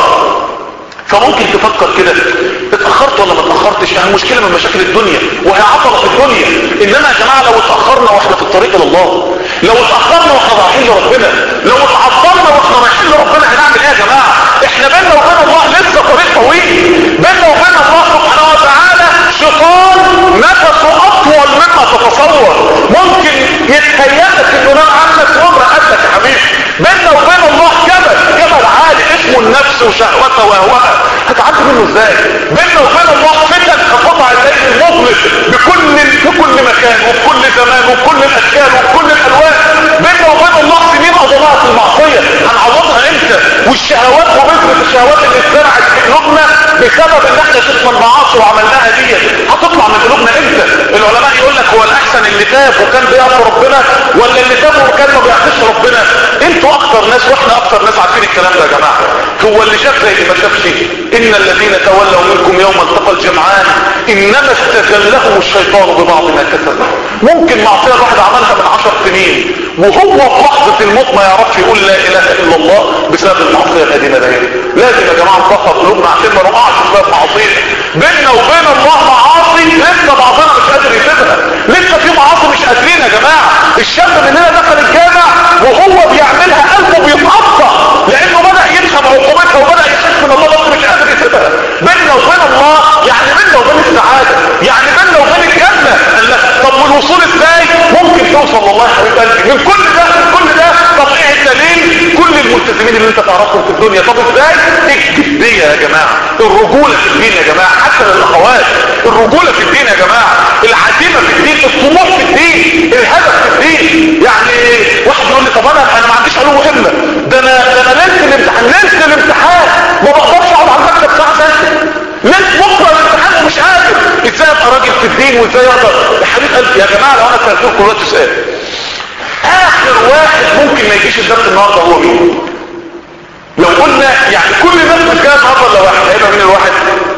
فممكن تفكر كده اتاخرت ولا ما اتاخرتش؟ يعني مشكله من مشاكل الدنيا وهي عطله في الدنيا. انما يا جماعه لو اتاخرنا واحنا في الطريق الى الله، لو اتاخرنا واحنا رايحين لربنا، لو اتعطلنا واحنا رايحين لربنا هنعمل ايه يا جماعه؟ احنا بيننا وبين الله لسه طريق طويل، بيننا وبين الله سبحانه وتعالى شيطان نفسه اطول مما تتصور، ممكن يتهيألك انه نام عنك وامر قدك يا حبيبي. بيننا وبين الله جبل جبل عالي اسمه النفس وشهوتها واهواءها، هتعدي منه ازاي؟ بيننا وبين الله فتن كقطع الليل المظلم بكل في كل مكان وبكل زمان وبكل الاشكال وبكل الالوان. بيننا وبين الله سنين اضلاع في المعصيه هنعوضها امتى؟ والشهوات وبذره الشهوات اللي اتزرعت في قلوبنا بسبب ان احنا شفنا المعاصي وعملناها دي هتطلع من قلوبنا امتى؟ العلماء يقول لك هو الاحسن اللي تاب وكان بيعصي ربنا ولا اللي تاب وكان ما بيعصيش ربنا؟ انتوا اكتر ناس واحنا اكتر ناس عارفين الكلام ده يا جماعه. هو اللي شاف زي اللي ما شافش. ان الذين تولوا منكم يوم التقى الجمعان انما استزلهم الشيطان ببعض ما كسبوا. ممكن معصيه الواحد عملها من عشر سنين وهو في لحظه الموت ما يعرفش يقول لا اله الا الله بسبب المعصيه القديمه دي. لازم يا جماعه نطهر قلوبنا عشان ما نقعش في باب معاصيه. بيننا وبين الله معاصي لسه بعضنا مش قادر يسيبها، لسه في معاصي مش قادرين يا جماعه. الشاب مننا دخل الجامع وهو بيعملها قلبه بيتقطع لانه بدا يفهم عقوبتها وبدا يخاف من الله بس مش قادر يسيبها. بيننا وبين الله يعني بيننا وبين السعاده، يعني بيننا وبين الجنه. طب والوصول ازاي؟ ممكن توصل والله يا حبيب قلبي من كل ده من كل ده. طب ايه الدليل؟ كل الملتزمين اللي انت تعرفهم في الدنيا. طب ازاي؟ الجديه يا جماعه، الرجوله في الدين يا جماعه، حتى للاخوات الرجوله في الدين يا جماعه، العزيمه في الدين، الطموح في الدين، الهدف في الدين. يعني واحد يقول لي طب انا انا ما عنديش علوم مهمه، ده انا ده انا ليله الامتحان ليله الامتحان ما بقدرش اقعد على المكتب ساعه ثانيه، ليله بكره الامتحان ومش قادر. ازاي ابقى راجل في الدين وازاي اقدر؟ يا حبيب قلبي يا جماعه لو انا سالتكم دلوقتي سؤال، اخر واحد ممكن ما يجيش الدرس النهارده هو مين؟ لو قلنا يعني كل الناس مش جايه النهارده الا واحد، هيبقى مين الواحد؟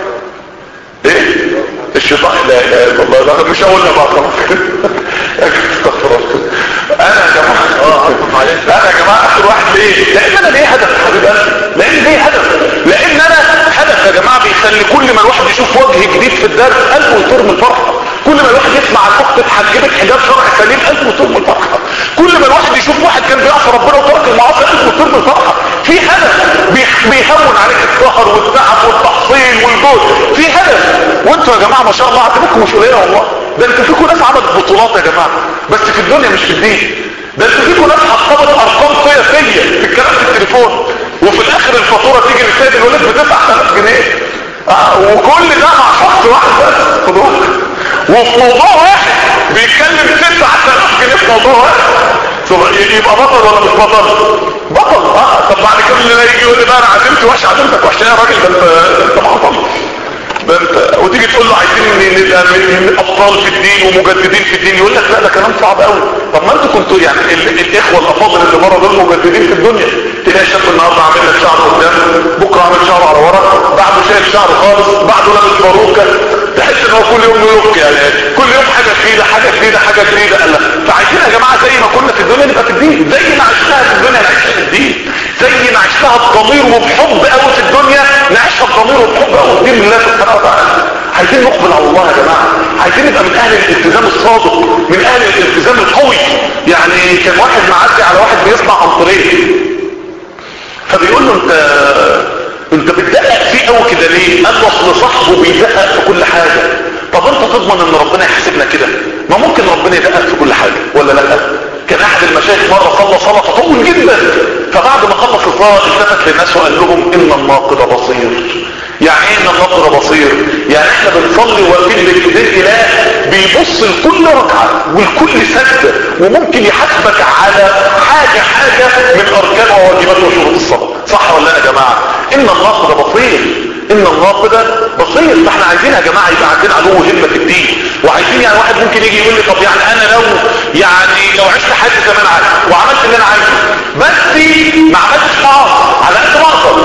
ايه؟ الشيطان. لا اله الا الله. لا مش هقولنا بقى خلاص كده. استغفر الله. انا يا جماعه اه انا يا جماعه اخر واحد ليه؟ لان انا ليه هدف يا حبيب قلبي، لان ليه هدف، لان انا هدف يا جماعه بيخلي كل ما الواحد يشوف وجه جديد في الدرس قلبه يطير من الفرحه، كل ما الواحد يسمع عن اخت اتحجبت حجاب شرعي سليم قلبه يطير من الفرحه، كل ما الواحد يشوف واحد كان بيعصي ربنا وترك المعاصي قلبه يطير من الفرحه. في هدف بيهون عليك السهر والتعب والتحصيل والجهد، في هدف. وانتوا يا جماعه ما شاء الله عاتبكم مش قليله والله، ده انتوا فيكم ناس عملت بطولات يا جماعه بس في الدنيا مش في الدين. ده انتوا فيكم ناس حطمت ارقام قياسيه في الكلام في التليفون، وفي الاخر الفاتوره تيجي للسيد الولد ب تسعة آلاف جنيه. آه وكل ده مع شخص واحد بس خدوه، وفي موضوع واحد بيتكلم تسعة آلاف جنيه في موضوع واحد. يبقى بطل ولا مش بطل؟ بطل. اه طب بعد كده اللي يجي يقول لي بقى انا عزمت وحش عزمتك وحشه يا راجل، ده انت انت معطل. ده انت وتيجي تقول له عايزين نبقى ابطال في الدين ومجددين في الدين، يقول لك لا ده كلام صعب قوي. طب ما انتوا كنتوا يعني الاخوه الافاضل اللي بره دول مجددين في الدنيا. تلاقي شاب النهارده عامل لك شعر قدام، بكره عامل شعره على ورا، بعده شايل شعره خالص، بعده لابس باروكه، تحس ان هو كل يوم يلوك يعني كل يوم حاجة جديدة حاجة جديدة حاجة جديدة. قال لك فعايزين يا جماعة زي ما كنا في الدنيا نبقى في الدين، زي ما عشناها في الدنيا نعيشها في الدين، زي ما عشناها بضمير وبحب قوي في الدنيا نعيشها بضمير وبحب قوي في دين الله سبحانه وتعالى. عايزين نقبل على الله يا جماعة، عايزين نبقى من اهل الالتزام الصادق، من اهل الالتزام القوي. يعني كان واحد معدي على واحد بيصنع عن طريق، فبيقول له انت انت بتدقق فيه قوي كده ليه؟ قال له اصل صاحبه بيدقق في كل حاجة. طب انت تضمن ان ربنا يحاسبنا كده؟ ما ممكن ربنا يدقق في كل حاجة ولا لا؟ كان احد المشايخ مرة صلى صلاة تطول جدا، فبعد ما خلص الصلاة التفت للناس وقال لهم ان الناقد بصير. يعني ايه ان الناقد بصير؟ يعني احنا بنصلي واقفين بين ايدين اله بيبص لكل ركعة ولكل سجدة، وممكن يحاسبك على حاجة حاجة من اركان وواجبات وشروط الصلاة. صح ولا لا يا جماعة؟ ان الناقد بصير، ان الناقد بصير. فاحنا عايزين يا جماعة يبقى عندنا علو همة في الدين، وعايزين يعني واحد ممكن يجي يقول لي طب يعني انا لو يعني لو عشت حياتي زي ما انا عايز وعملت اللي انا عايزه بس ما عملتش معاصي على قد ما اقدر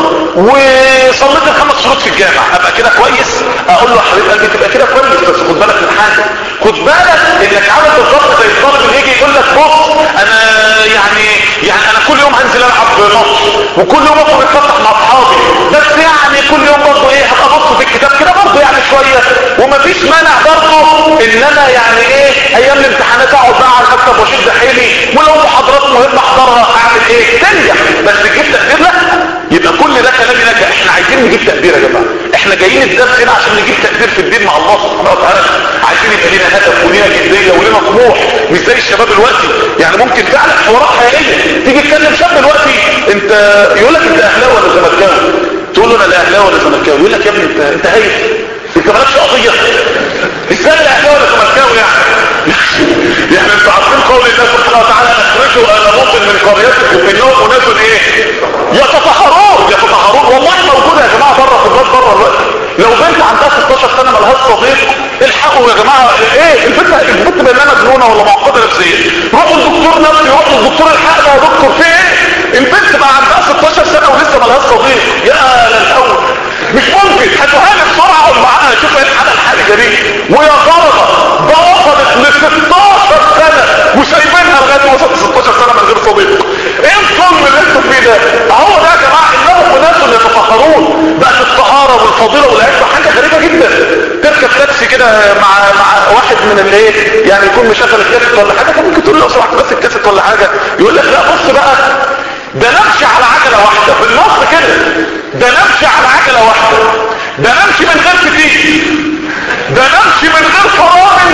وصليت الخمس شروط في الجامع ابقى كده كويس؟ اقول له يا حبيب قلبي تبقى كده كويس، بس خد بالك من حاجه، خد بالك انك عامل بالظبط زي الطالب اللي يجي يقول لك بص انا يعني يعني انا كل يوم هنزل العب ماتش وكل يوم اخرج اتفتح مع اصحابي، بس يعني كل يوم برضه ايه هبقى ابص في الكتاب كده برضه يعني شويه، ومفيش مانع برضه ان انا يعني ايه ايام الامتحانات اقعد بقى على المكتب واشد حيلي، ولو محاضرات مهمه احضرها اعمل ايه؟ تنجح. بس تجيب تقدير؟ لا. يبقى كل ده كلام نجح. احنا عايزين نجيب تقدير يا جماعه، احنا جايين الدرس هنا عشان نجيب تقدير في الدين مع الله سبحانه وتعالى. عايزين يبقى لنا هدف ولنا جديه ولنا طموح، مش زي الشباب دلوقتي. يعني ممكن فعلا حوارات حقيقيه تيجي تكلم شاب دلوقتي انت يقول لك انت اهلاوي ولا زملكاوي؟ تقول له انا لا اهلاوي ولا زملكاوي، يقول لك يا ابني انت انت هايف، انت مالكش قضيه، ازاي لا اهلاوي ولا زملكاوي يعني؟ يعني انتوا عارفين قول الله سبحانه وتعالى اخرجوا ال لوط من قريتكم انهم اناس ايه؟ يتطهرون. يتطهرون والله موجوده يا جماعه بره في البلاد بره الوقت. لو بنت عندها ستاشر سنه مالهاش صديق الحقوا يا جماعه، ايه البنت البنت بانها مجنونه ولا معقده نفسيا، روحوا للدكتور نفسي، روحوا للدكتور الحقنا يا دكتور في ايه؟ البنت بقى عندها ستاشر سنه ولسه مالهاش صديق، يا للهول مش ممكن. هاتوها لي بسرعه اقعد معاها اشوف ايه الحاله الحرجه دي. ويا غلطه ده وصلت ل ستاشر سنه وسايبينها لغايه ما وصلت ستاشر سنه من غير صديق. ايه الظلم اللي انتوا فيه ده؟ اهو ده يا جماعه انهم اناس يتطهرون. بقت الطهاره والفضيله والعفه حاجه غريبه جدا. تركب تاكسي كده مع مع واحد من اللي ايه يعني يكون مشغل الكاسيت ولا حاجه، فممكن تقول له لو سمحت بس الكاسيت ولا حاجه، يقول لك لا بص بقى ده نمشي على عجله واحده في النص كده، ده نمشي على عجله واحده، ده نمشي من غير فتيل، ده نمشي من غير فرامل،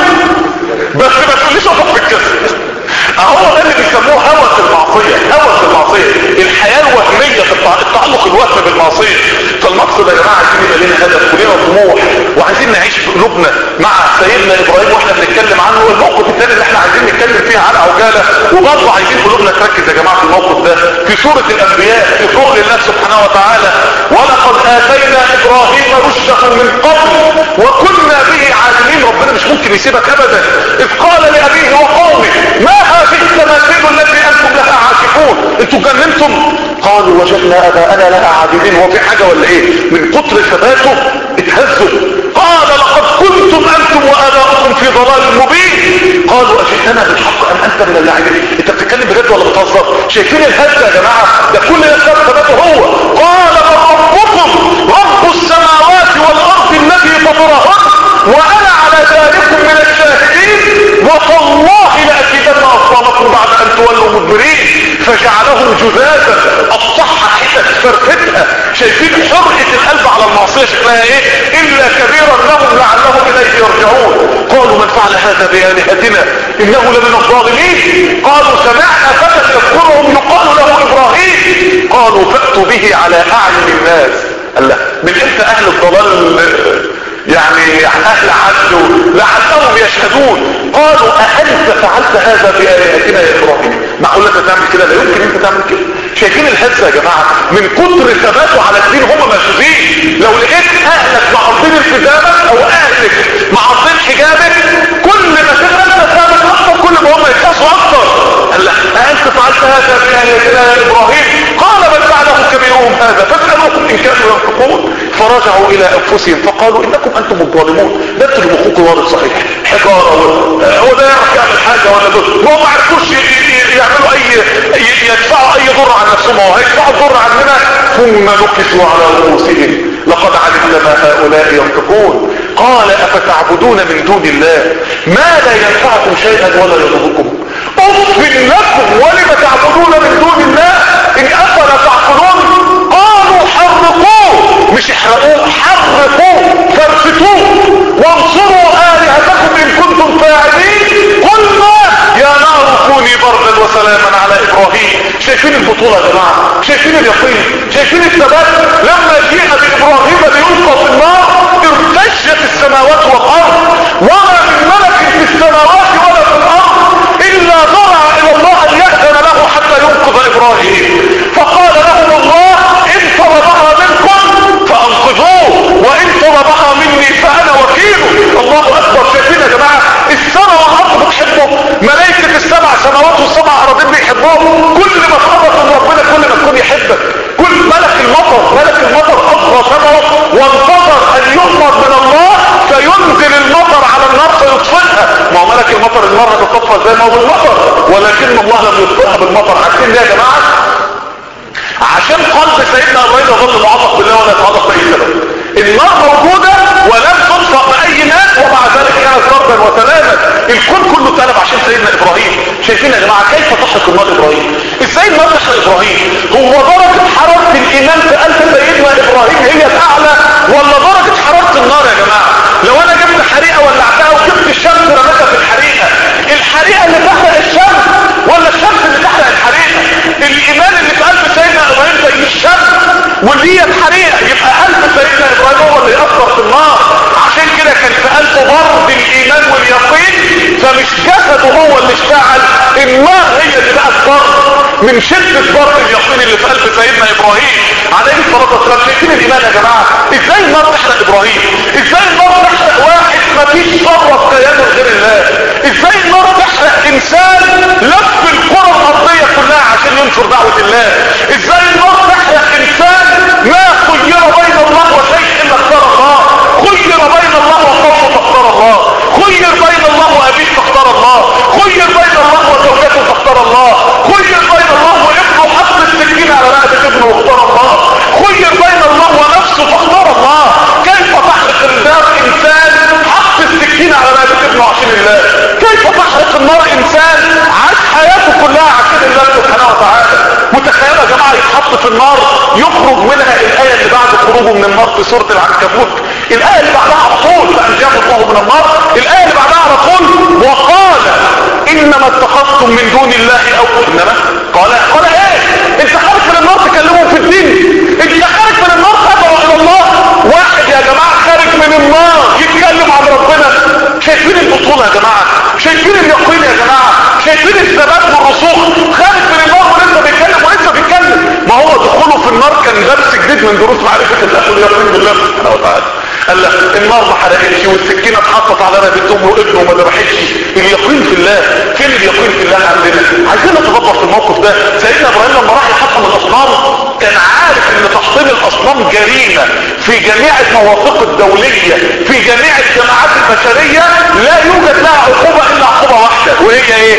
بس ما تقوليش اقف في الكاسيت. اهو ده اللي بيسموه هوس المعصيه. هوس المعصيه الحياه الوهميه في التعلق الوهم بالمعصيه. فالمقصد يا جماعه عايزين يبقى لنا هدف ولنا طموح، وعايزين نعيش بقلوبنا مع سيدنا ابراهيم واحنا بنتكلم عنه. الموقف الثاني اللي احنا عايزين نتكلم فيه على عجاله، وبرضه عايزين قلوبنا تركز يا جماعه في الموقف ده في سوره الانبياء في قول الله سبحانه وتعالى ولقد اتينا ابراهيم رشده من قبل وكنا به عالمين. ربنا مش ممكن يسيبك ابدا. اذ قال لابيه وقومه ما هذه التماثيل التي انتم لها عاكفون، انتوا جننتم؟ قالوا وجدنا اباءنا لها عابدين. هو في حاجه ولا ايه؟ من كتر ثباته اتهزوا. قال لقد كنتم انتم واباؤكم في ضلال مبين. قالوا اجئتنا بالحق ام انت من اللاعبين؟ انت بتتكلم بجد ولا بتهزر؟ شايفين الهزه يا جماعه؟ ده كل ده ثباته هو. قال من ربكم؟ رب السماوات والارض الذي فطرهن وانا على ذلك من الشاهدين وتالله لاكيدن اصنامكم بعد ان تولوا مدبرين. فجعلهم جذاذا قطعها حتت فرفتها. شايفين حرقه القلب على المعصيه شكلها ايه؟ الا كبيرا لهم لعلهم اليه يرجعون. قالوا من فعل هذا بالهتنا انه لمن الظالمين. قالوا سمعنا فتى يذكرهم يقال له ابراهيم. قالوا فاتوا به على اعين الناس. الله، من امتى اهل الضلال يعني اهل عدل لعلهم يشهدون؟ قالوا اانت فعلت هذا بآياتنا يا ابراهيم؟ معقول انت تعمل كده؟ لا يمكن انت تعمل كده. شايفين الهزه يا جماعه؟ من كتر ثباته على الدين هم مهزوزين. لو لقيت اهلك معطين التزامك او اهلك معطين حجابك كل ما تبقى انت ثابت اكتر كل ما هم يتقاسوا اكتر. قال لك انت فعلت هذا بآياتنا يا ابراهيم؟ قال بل فعله كبيرهم هذا فاسالوهم ان كانوا ينطقون فرجعوا الى انفسهم فقالوا انكم انتم الظالمون. ده انتوا اللي مخكم واضح صحيح حجاره هو ده يعرف يعمل حاجه ولا دول هو ما عرفوش يعملوا اي يدفعوا اي ضر عن نفسهم هو هيدفعوا الضر عننا. ثم نكسوا على رؤوسهم لقد علمت ما هؤلاء ينطقون قال افتعبدون من دون الله ما لا ينفعكم شيئا ولا يضركم اف لكم ولم تعبدون من دون الله ان افلا تعقلون. قالوا حرقوه مش احرقوه حرقوه فرفتوه وانصروا الهتكم ان كنتم فاعلين. قلنا يا نار كوني بردا وسلاما على ابراهيم. شايفين البطولة يا جماعة شايفين اليقين شايفين الثبات. لما جينا بابراهيم ليلقى في النار ارتجت السماوات والارض وما من ملك في السماوات ولا في الارض الا ضرع الى الله ان يأذن له حتى ينقذ ابراهيم. فقال لهم الله ان طلبها منكم فانقذوه وان طلبها مني فانا وكيله. الله اكبر. شايفين يا جماعة السماء والارض بتحبه ملائكة السبع سماوات والسبع اراضين بيحبوه. كل ما تقرب من ربنا كل ما تكون يحبك. كل ملك المطر ملك المطر اصغى سمعه وانتظر ان يؤمر من الله فينزل المطر على النار فيطفئها. ما هو ملك المطر المرة تطفى زي ما هو بالمطر ولكن الله لم يطفئها بالمطر. عارفين ليه يا جماعة؟ عشان قلب سيدنا ابراهيم يظل معلق بالله ولا يتعلق باي سبب. النار موجودة ولم تطفأ باي ناس ومع ذلك كانت بردا وسلاما. الكون كله اتقلب عشان سيدنا ابراهيم. شايفين يا جماعة كيف تحرق النار ابراهيم؟ ازاي النار تحرق ابراهيم؟ هو درجة حرارة الايمان في قلب سيدنا ابراهيم هي الاعلى ولا درجة حرارة النار يا جماعة؟ لو انا جبت حريقة ولعتها وجبت الشمس رمتها في الحريقة الحريقة اللي تحرق الشمس ولا الشمس اللي تحرق الحريقة؟ الايمان اللي في قلب سيدنا ابراهيم زي الشمس واللي هي الحريقة يبقى قلب سيدنا ابراهيم هو اللي يأثر في النار. عشان كده كان في قلبه برد الايمان واليقين فمش جسده هو اللي اشتعل النار هي اللي بقت برد من شدة برد اليقين اللي في قلب سيدنا ابراهيم عليه الصلاة والسلام. شايفين الايمان يا جماعة ازاي النار تحرق ابراهيم؟ ازاي النار تحرق واحد ما فيش ثروة في كيانه غير الله؟ ازاي النار تحرق انسان لف الكرة الارضية كلها عشان ينشر دعوة الله؟ ازاي النار تحرق انسان ما خير بين الله وشيء الا اختار الله؟ خير بين الله وقومه فاختار الله. خير بين الله وابيه فاختار الله. خير بين الله وزوجته فاختار الله. خير بين الله وابنه حط السكين على رقبة ابنه واختار الله. خير بين الله ونفسه فاختار الله. كيف تحرق النار انسان حط السكين على رقبة ابنه عشان الله؟ كيف تحرق النار انسان عاش حياته كلها عشان الله سبحانه وتعالى؟ متخيل يا جماعة يتحط في النار يخرج منها الآية اللي بعد خروجه من النار في سورة العنكبوت. الآية اللي بعدها على طول فأنجاه الله من النار. الآية اللي بعدها على طول وقال إنما اتخذتم من دون الله أو إنما قال قال ايه؟ انت خارج من النار تكلمهم في الدين؟ انت خارج من النار تدعو الى الله؟ واحد يا جماعة خارج من النار يتكلم عن ربنا. شايفين البطولة يا جماعة؟ شايفين اليقين يا جماعة؟ شايفين الثبات والرسوخ؟ خارج من النار ولسه بيتكلم ولسه بيتكلم. ما هو دخوله في النار كان درس جديد من دروس معرفة الله واليقين بالله سبحانه وتعالى. قال لك النار ما حرقتش والسكينة اتحطت على رقبة امه وابنه وما ذبحتش. اليقين في الله. فين اليقين في الله عندنا؟ عايزين نتدبر في الموقف ده. سيدنا ابراهيم لما راح يحطم الاصنام كان عارف ان تحطيم الاصنام جريمة في جميع المواثيق الدولية في جميع الجماعات البشرية لا يوجد لها عقوبة الا عقوبة واحدة وهي ايه؟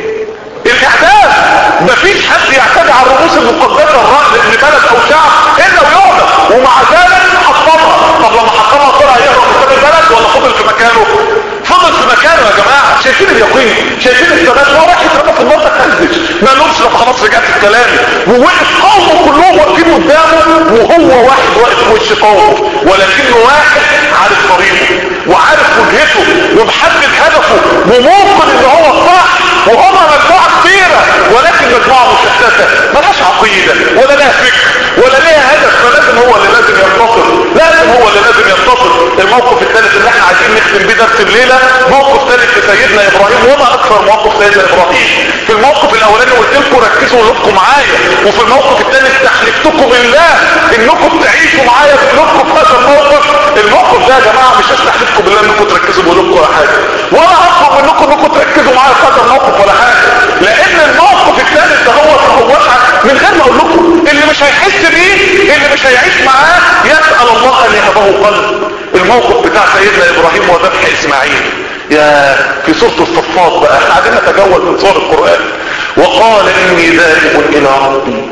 الاعدام. مفيش حد يعتدي على الرؤوس المقدسة لبلد او شعب الا ويعدم ومع ذلك حطمها. طب لما حطمها طلع يهرب من البلد ولا فضل في مكانه؟ فضل في مكانه يا جماعة. شايفين اليقين؟ شايفين الثبات؟ هو راح يترمى في النار تكذبش ما لهمش لو خلاص رجعت الكلام ووقف قومه كلهم واقفين قدامه وهو واحد واقف في وش قومه ولكنه واحد عارف طريقه وعارف وجهته ومحدد هدفه وموقن ان هو الصح وهم مجموعة كبيرة ولكن مجموعة مشتتة ملهاش عقيدة ولا لها فكر ولا لها هدف. فلازم هو اللي لازم ينتصر. لازم هو اللي لازم ينتصر. الموقف الثالث اللي احنا عايزين نختم بيه درس الليلة موقف ثالث لسيدنا ابراهيم وما اكثر موقف سيدنا ابراهيم. في الموقف الاولاني قلت لكم ركزوا قلوبكم معايا وفي الموقف الثاني استحلفتكم بالله انكم تعيشوا معايا بقلوبكم في هذا الموقف. الموقف ده يا جماعة مش هستحلفكم بالله انكم تركزوا بقلوبكم ولا حاجة ولا هطلب منكم انكم تركزوا معايا في هذا الموقف ولا حاجة لان الموقف الثالث ده هو تهوشها من غير ما اقول لكم. اللي مش هيحس بيه اللي مش هيعيش معاه له قلب. الموقف بتاع سيدنا ابراهيم وذبح اسماعيل، يا في سورة الصفات بقى، احنا قاعدين نتجول من سور القرآن. وقال اني ذاهب الى ربي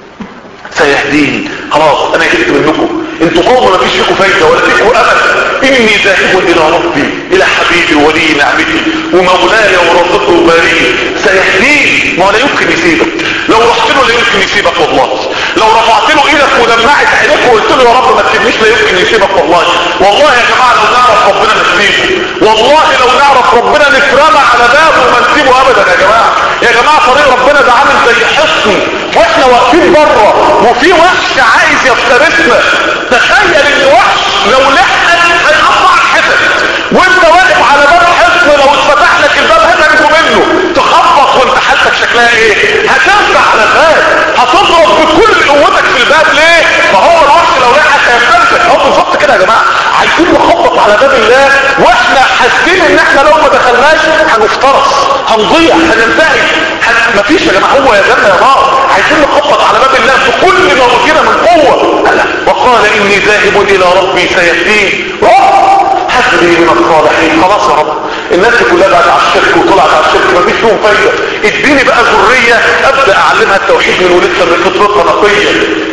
سيهديني. خلاص انا جبت منكم، انتوا قوم ما فيش فيكم فايده ولا فيكم امل. اني ذاهب الى ربي، الى حبيبي ولي نعمتي ومولاي ورزقه وباري سيهديني. ما هو لا يمكن يسيبك، لو رحت له لا يمكن يسيبك والله. لو رفعت له ايدك ودمعت عينيك وقلت له يا رب ما تسيبنيش لا يمكن يسيبك والله. والله يا جماعه لو نعرف ربنا نسيبه، والله لو نعرف ربنا نترمى على بابه وما نسيبه ابدا. يا جماعه يا جماعه طريق ربنا ده عامل زي حصن واحنا واقفين بره وفي وحش عايز يفترسنا. تخيل ان وحش لو لحقك هيقطع الحتت، وانت واقف على باب حصن لو اتفتح لك الباب هتنجو منه، تخبط وانت حالتك شكلها ايه؟ هترجع على الباب، هتضرب بكل قوتك في الباب. ليه؟ فهو الوحش لو لحقك هيفترسك. هو بالظبط كده يا جماعه، عايزين نخبط على باب الله واحنا حاسين ان احنا لو ما دخلناش هنفترس، هنضيع، هننتهي. هن... مفيش يا جماعه، هو يا جنه يا نار. عايزين نخبط على باب الله بكل ما اوتينا من قوه. وقال اني ذاهب الى ربي سيهدين. رب هب لي من الصالحين. خلاص يا رب، الناس كلها بقت على الشرك وطلعت على الشرك مفيش لهم فايده، اديني بقى ذريه ابدا اعلمها التوحيد من ولسه من فطرتها نقيه.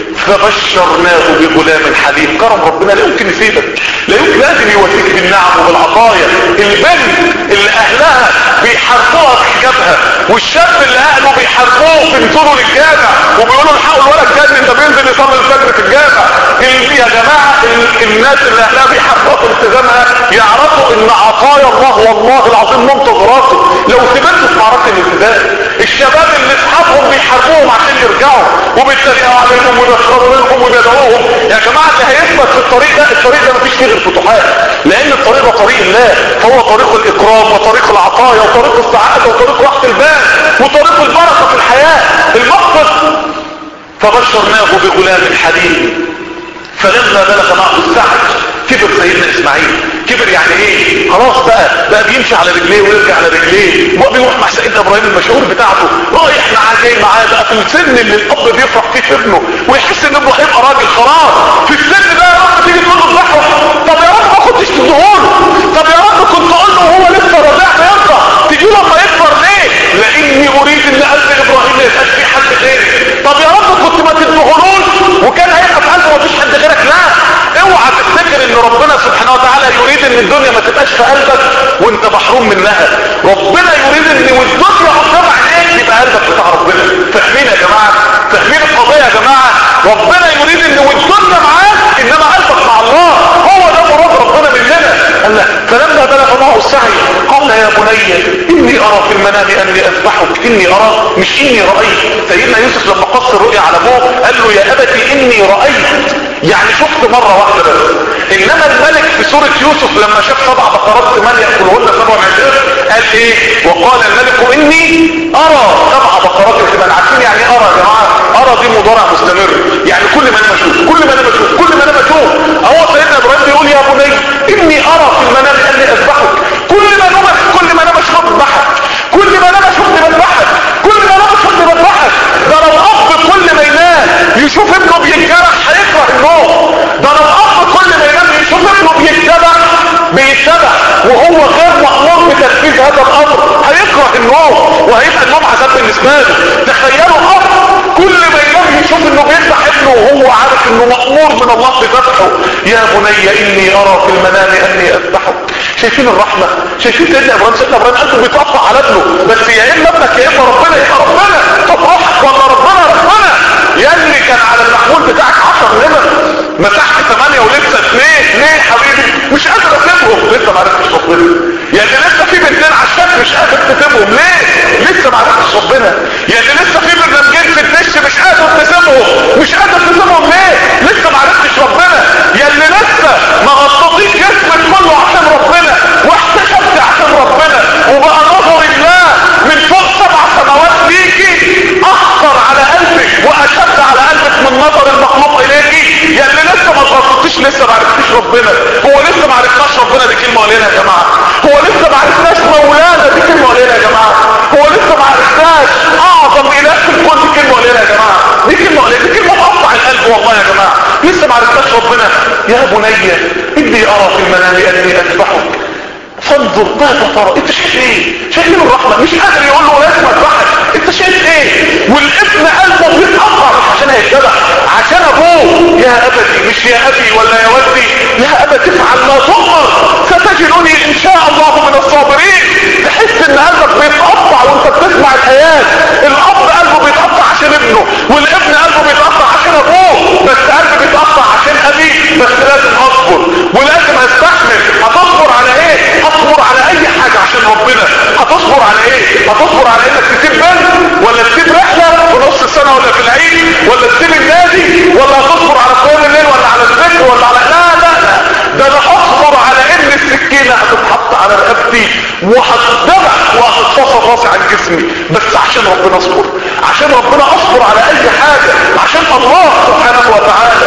فبشرناه بغلام حليم. كرم ربنا لا يمكن يسيبك، لا يمكن، لازم يوفيك بالنعم وبالعطايا. البنت اللي اهلها بيحاربوها في حجابها، والشاب اللي اهله بيحاربوه بينزلوا للجامع وبيقولوا الحقوا الولد جنن ده بينزل يصلي الفجر في الجامع. يا جماعه الناس اللي اهلها بيحاربوها في التزامها يعرفوا ان عطايا الله والله العظيم منتظراته لو ثبتوا في معركه الالتزام. الشباب اللي اصحابهم بيحاربوهم عشان يرجعوا وبيتريقوا عليهم ويشربوا منهم ويدعوهم، يا جماعه اللي هيثبت في الطريق ده، الطريق ده مفيش فيه غير فتوحات، لان الطريق ده طريق الله، هو طريق الاكرام وطريق العطايا وطريق السعاده وطريق راحه البال وطريق البركه في الحياه. المقصد فبشرناه بغلام حليم فلما بلغ معه السعي كبر سيدنا اسماعيل. كبر يعني ايه؟ خلاص بقى بقى بيمشي على رجليه ويرجع على رجليه، بقى بيروح مع سيدنا ابراهيم المشهور بتاعته، رايح معاه جاي معاه، بقى في السن اللي الاب بيفرح فيه في ابنه ويحس ان ابنه هيبقى راجل خلاص. في السن ده يا رب تيجي تقول له اذبحه، طب يا رب ما كنتش تديهوله، طب يا رب كنت تقول له هو لسه رضيع بيرضع، تجي له لما يكبر ليه؟ لاني اريد ان قلب ابراهيم ما يبقاش فيه حد غيري. طب يا رب كنت ما تديهولوش وكان هيبقى في قلبه ما فيش حد غيرك. لا، اوعى تفتكر ان ربنا سبحانه وتعالى يريد ان الدنيا ما تبقاش في قلبك وانت محروم منها. ربنا يريد ان والدنيا قدام عينيك يبقى قلبك بتاع ربنا. فاهمين يا جماعه؟ فاهمين القضيه يا جماعه؟ ربنا يريد ان والدنيا معاك انما قلبك مع الله. هو ده مراد ربنا مننا. قال له فلما بلغ معه السعي قال يا بني اني ارى في المنام اني اذبحك. اني ارى مش اني رايت. سيدنا يوسف لما قص الرؤيا على ابوه قال له يا ابتي اني رايت، يعني شفت مرة واحدة بس. انما الملك في سورة يوسف لما شاف سبع بقرات ثمان يأكلهن سبع عشر قال ايه؟ وقال الملك اني ارى سبع بقرات ثمان. عارفين يعني ارى يا جماعة؟ ارى دي مضارع مستمر، يعني كل ما انا بشوف كل ما انا بشوف كل ما انا بشوف. اهو سيدنا ابراهيم بيقول يا بني اني ارى في المنام اني اذبحك. كل ما انا كل ما انا بشوف بذبحك، كل ما انا بشوف بذبحك، كل ما انا بشوف بذبحك. ده لو اب كل ما ينام يشوف ابنه بيتجرح هيكره النوم. ده لو اب كل ما ينام يشوف ابنه بيتذبح بيتذبح وهو غير مأمور بتنفيذ هذا الامر هيكره النوم وهيبقى النوم عذاب بالنسبه له. تخيلوا اب كل ما ينام يشوف انه بيذبح ابنه وهو عارف انه مأمور من الله بذبحه. يا بني اني ارى في المنام اني اذبحك. شايفين الرحمه؟ شايفين سيدنا ابراهيم؟ سيدنا ابراهيم قلبه بيتقطع على ابنه، بس يا اما ابنك يا اما ربنا، يا ربنا. طب روحك ولا ربنا؟ ربنا. يا اللي كان على المحمول بتاعك عشر نمر مسحت ثمانية ولسه اثنين، ليه حبيبي؟ مش قادر اسيبهم، لسه ما عرفتش ربنا. يا اللي لسه في بنتين عشان مش قادر تسيبهم، ليه؟ لسه ما عرفتش ربنا. يا اللي لسه في برنامجين في الدش مش قادر تسيبهم، مش قادر تسيبهم ليه؟ لسه ما عرفتش ربنا. يا اللي لسه ما غطيتيش جسمك كله عشان ربنا واحتشمت عشان ربنا وبقى نظر الله من فوق سبع سماوات ليكي اخطر على قلبك واشد على قلبك من نظر المخلوق اليكي. يا اللي لسه ما غطيتيش لسه ما عرفتيش ربنا. هو لسه ما عرفناش ربنا، دي كلمه قليله يا جماعه. هو لسه ما عرفناش مولانا، دي كلمه قليله يا جماعه. هو لسه ما عرفناش اعظم اله في الكون، دي كلمه قليله يا جماعه. دي كلمه قليله، دي كلمه تقطع القلب والله يا جماعه. لسه ما عرفتش ربنا. يا بني اني ارى في المنام اني اذبحك فانظر ماذا ترى. انت شايف ايه؟ شايف من الرحمه مش قادر يقول له لازم اذبحك، انت شايف ايه؟ والابن قلبه بيتقطع مش عشان هيتذبح، عشان ابوه. يا ابتي مش يا ابي ولا يا ودي، يا ابت افعل ما تؤمر ستجدني ان شاء الله من الصابرين. تحس ان قلبك بيتقطع وانت بتسمع الايات. الاب قلبه بيتقطع عشان ابنه، والابن قلبه بيتقطع عشان ابوه، بس قلبي بيتقطع عشان ابي، بس لازم اصبر ولازم استحمل. هتصبر على ايه؟ هتصبر على اي حاجة عشان ربنا. هتصبر على ايه؟ هتصبر على انك تسيب بنت ولا تسيب رحلة في نص السنة ولا في العيد ولا تسيب النادي، ولا هتصبر على قيام الليل ولا على الذكر ولا على لا لا لا ده انا هصبر على ان السكينة هتتحط على رقبتي وهتدبح وهتفصل راسي عن جسمي، بس عشان ربنا اصبر، عشان ربنا اصبر على اي حاجة، عشان الله سبحانه وتعالى.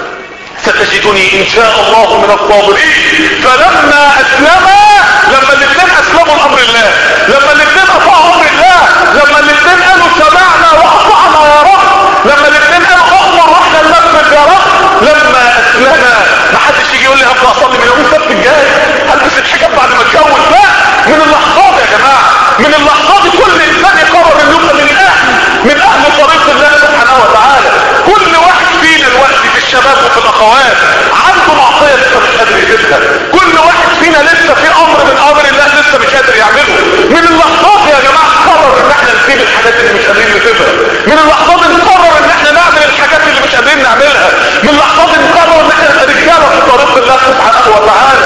ستجدني ان شاء الله من الصابرين. فلما اسلما، لما الاثنين اسلموا لامر الله، لما الاثنين اطاعوا امر الله، لما الاثنين قالوا سمعنا واطعنا يا رب، لما الاثنين قالوا امر واحنا ننفذ يا رب، لما اسلما ما حدش يجي يقول لي هبدا اصلي من يوم السبت الجاي، هلبس الحجاب بعد ما اتجوز. لا، من اللحظات يا جماعه، من اللحظات كل انسان يقرر انه يبقى من اهل من اهل طريق الله سبحانه وتعالى. كل واحد فينا الوقت في الشباب وفي الاخوات عنده معصيه لسه مش قادر يجيبها، كل واحد فينا لسه في امر من امر الله لسه مش قادر يعمله. من اللحظات يا جماعه نقرر ان احنا نسيب الحاجات اللي مش قادرين نسيبها، من اللحظات نقرر ان احنا نعمل الحاجات اللي مش قادرين نعملها، من اللحظات نقرر ان احنا نبقى رجاله في طريق الله سبحانه وتعالى.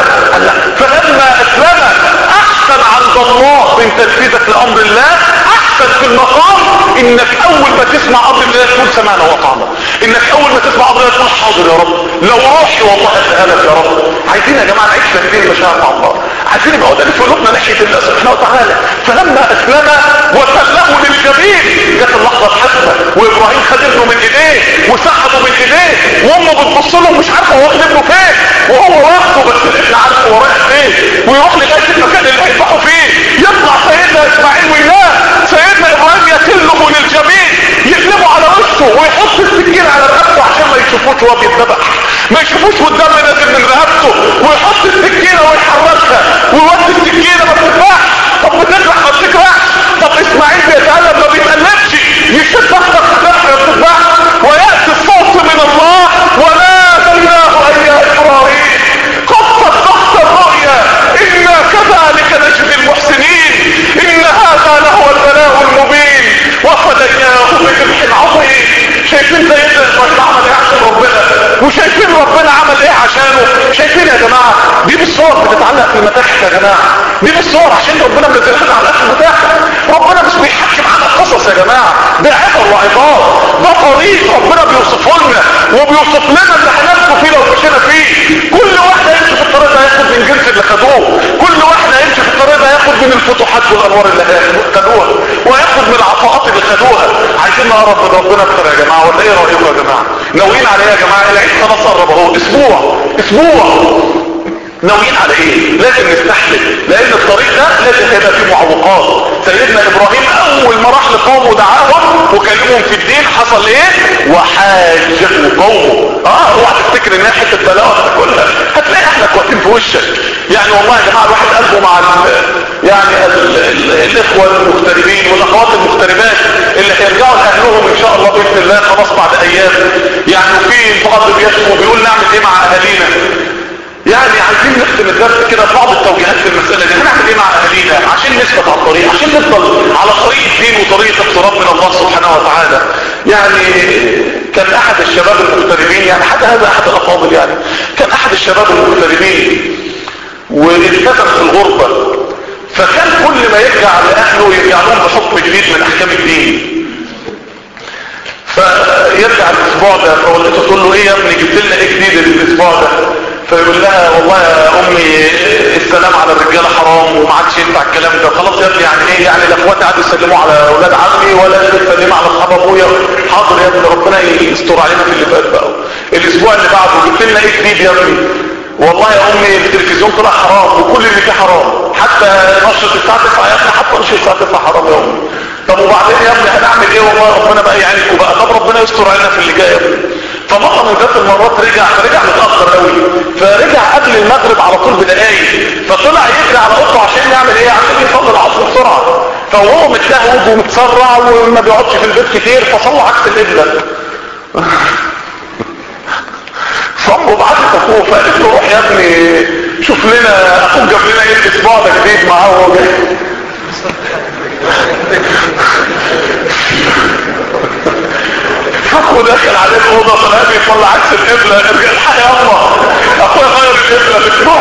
فلما اسلم احسن عند الله من تنفيذك لامر الله، احسن في المقام انك اول ما تسمع امر الله تقول سمعنا واطعنا، انك اول ما تسمع امر الله تقول حاضر يا رب، لو روحي والله اتهانك يا رب. عايزين يا جماعه نعيش هذه المشاعر مع الله، عايزين يبقى قدام في قلوبنا ناحيه الله سبحانه وتعالى. فلما اسلم وسلمه للجبين، جت اللحظه الحاسمه، وابراهيم خد ابنه من ايديه وسحبه من ايديه، وامه بتبص له مش عارفه هو واخد ابنه فين، وهو واخده بس الابن عارف هو رايح فين، ويروح لغايه المكان اللي هيذبحوا فيه. يطلع سيدنا اسماعيل وينام، سيدنا ابراهيم يتله للجبين، يقلبه على وشه ويحط السكين على رقبته عشان ما يشوفوش وهو بيتذبح، ما يشوفوش والدم نازل من رقبته، ويحط السكينه ويحركها ويودي السكينه ما بتذبحش. طب بتذبح ما بتكرهش. طب اسماعيل بيتألم ما بيتألمش، يشد اختك الذبح ما بتذبحش. وياتي الصوت من الله وناديناه اي يا ابراهيم قد صدقت الرؤيا انا كذلك نجزي المحسنين ان هذا لهو البلاء المبين وفديناه بذبح عظيم. شايفين سيدنا ابراهيم عمل ايه عشان ربنا، وشايفين ربنا عمل ايه عشانه. شايفين يا جماعه دي بالصور بتتعلق في المتاحف يا جماعه، دي بالصور عشان ربنا منزلها على المتاحف. ربنا مش بيحكي معانا قصص يا جماعه، ده عبر وعظات، ده طريق ربنا بيوصفه لنا وبيوصف لنا اللي هنمشي فيه لو مشينا فيه. كل واحد هيمشي في الطريق ده هياخد من جنس اللي خدوه، كل واحد هيمشي في الطريق ده هياخد من الفتوحات والانوار اللي خدوها، وهياخد من العطاءات اللي خدوها. عايزين نقرب من ربنا اكتر يا جماعه، ولا ايه رايكم يا جماعه؟ ناويين على ايه يا جماعه؟ العيد خلاص قرب اهو، اسبوع اسبوع ناويين على ايه؟ لازم نستحمل، لان الطريق ده لازم هيبقى فيه معوقات. سيدنا ابراهيم اول ما راح لقومه دعاهم وكلمهم في الدين حصل ايه؟ وحاجه قومه. اه اوعى تفتكر انها حته بلاوه كلها، هتلاقي احنا واقفين في وشك. يعني والله يا جماعه الواحد قلبه مع يعني ال ال الاخوه المغتربين والاخوات المغتربات اللي هيرجعوا لاهلهم ان شاء الله باذن الله خلاص بعد ايام. يعني في بعض بيشكوا بيقول نعمل ايه مع اهالينا. يعني عايزين نختم الدرس كده بعض التوجيهات في المسألة دي، هنعمل ايه مع اهالينا عشان نثبت على الطريق، عشان نفضل على طريق الدين وطريق اقتراب من الله سبحانه وتعالى. يعني كان احد الشباب المغتربين، يعني حتى هذا احد الافاضل، يعني كان احد الشباب المغتربين والتزم في الغربة، فكان كل ما يرجع لاهله يرجع لهم بحكم جديد من احكام الدين. فيرجع الاسبوع ده فوالدته تقول له ايه يا ابني جبت لنا ايه جديد الاسبوع ده؟ فيقول لها والله يا امي السلام على الرجاله حرام وما عادش ينفع الكلام ده. خلاص يا ابني يعني ايه؟ يعني لا اخواتي قعدوا يسلموا على اولاد عمي ولا يسلموا على اصحاب ابويا. حاضر يا ابني ربنا يستر علينا في اللي فات بقى. الاسبوع اللي بعده جبت لنا ايه جديد يا ابني؟ والله يا امي التلفزيون طلع حرام وكل اللي فيه حرام، حتى نشرة الساعه تسعة يا ابني، حتى نشرة الساعه تسعة حرام يا امي. طب وبعدين يا ابني هنعمل ايه؟ والله ربنا بقى يعينكم بقى. طب ربنا يستر علينا في اللي جاي يا ابني. فمرة من ذات المرات رجع فرجع متأخر قوي، فرجع قبل المغرب على طول بدقايق، فطلع يجري على اوضته عشان يعمل ايه؟ عشان يصلي العصر بسرعة. فهو متهوج ومتسرع وما بيقعدش في البيت كتير، فصلى عكس القبلة. صموا بعد اخوه، فقالت له روح يا ابني شوف لنا اخوك جاب لنا ايه الاسبوع ده جديد معاه وهو جاي. اخوه دخل عليه الاوضه طلع بيصلي عكس القبله، الحق يا الله اخويا غير القبله بتروح.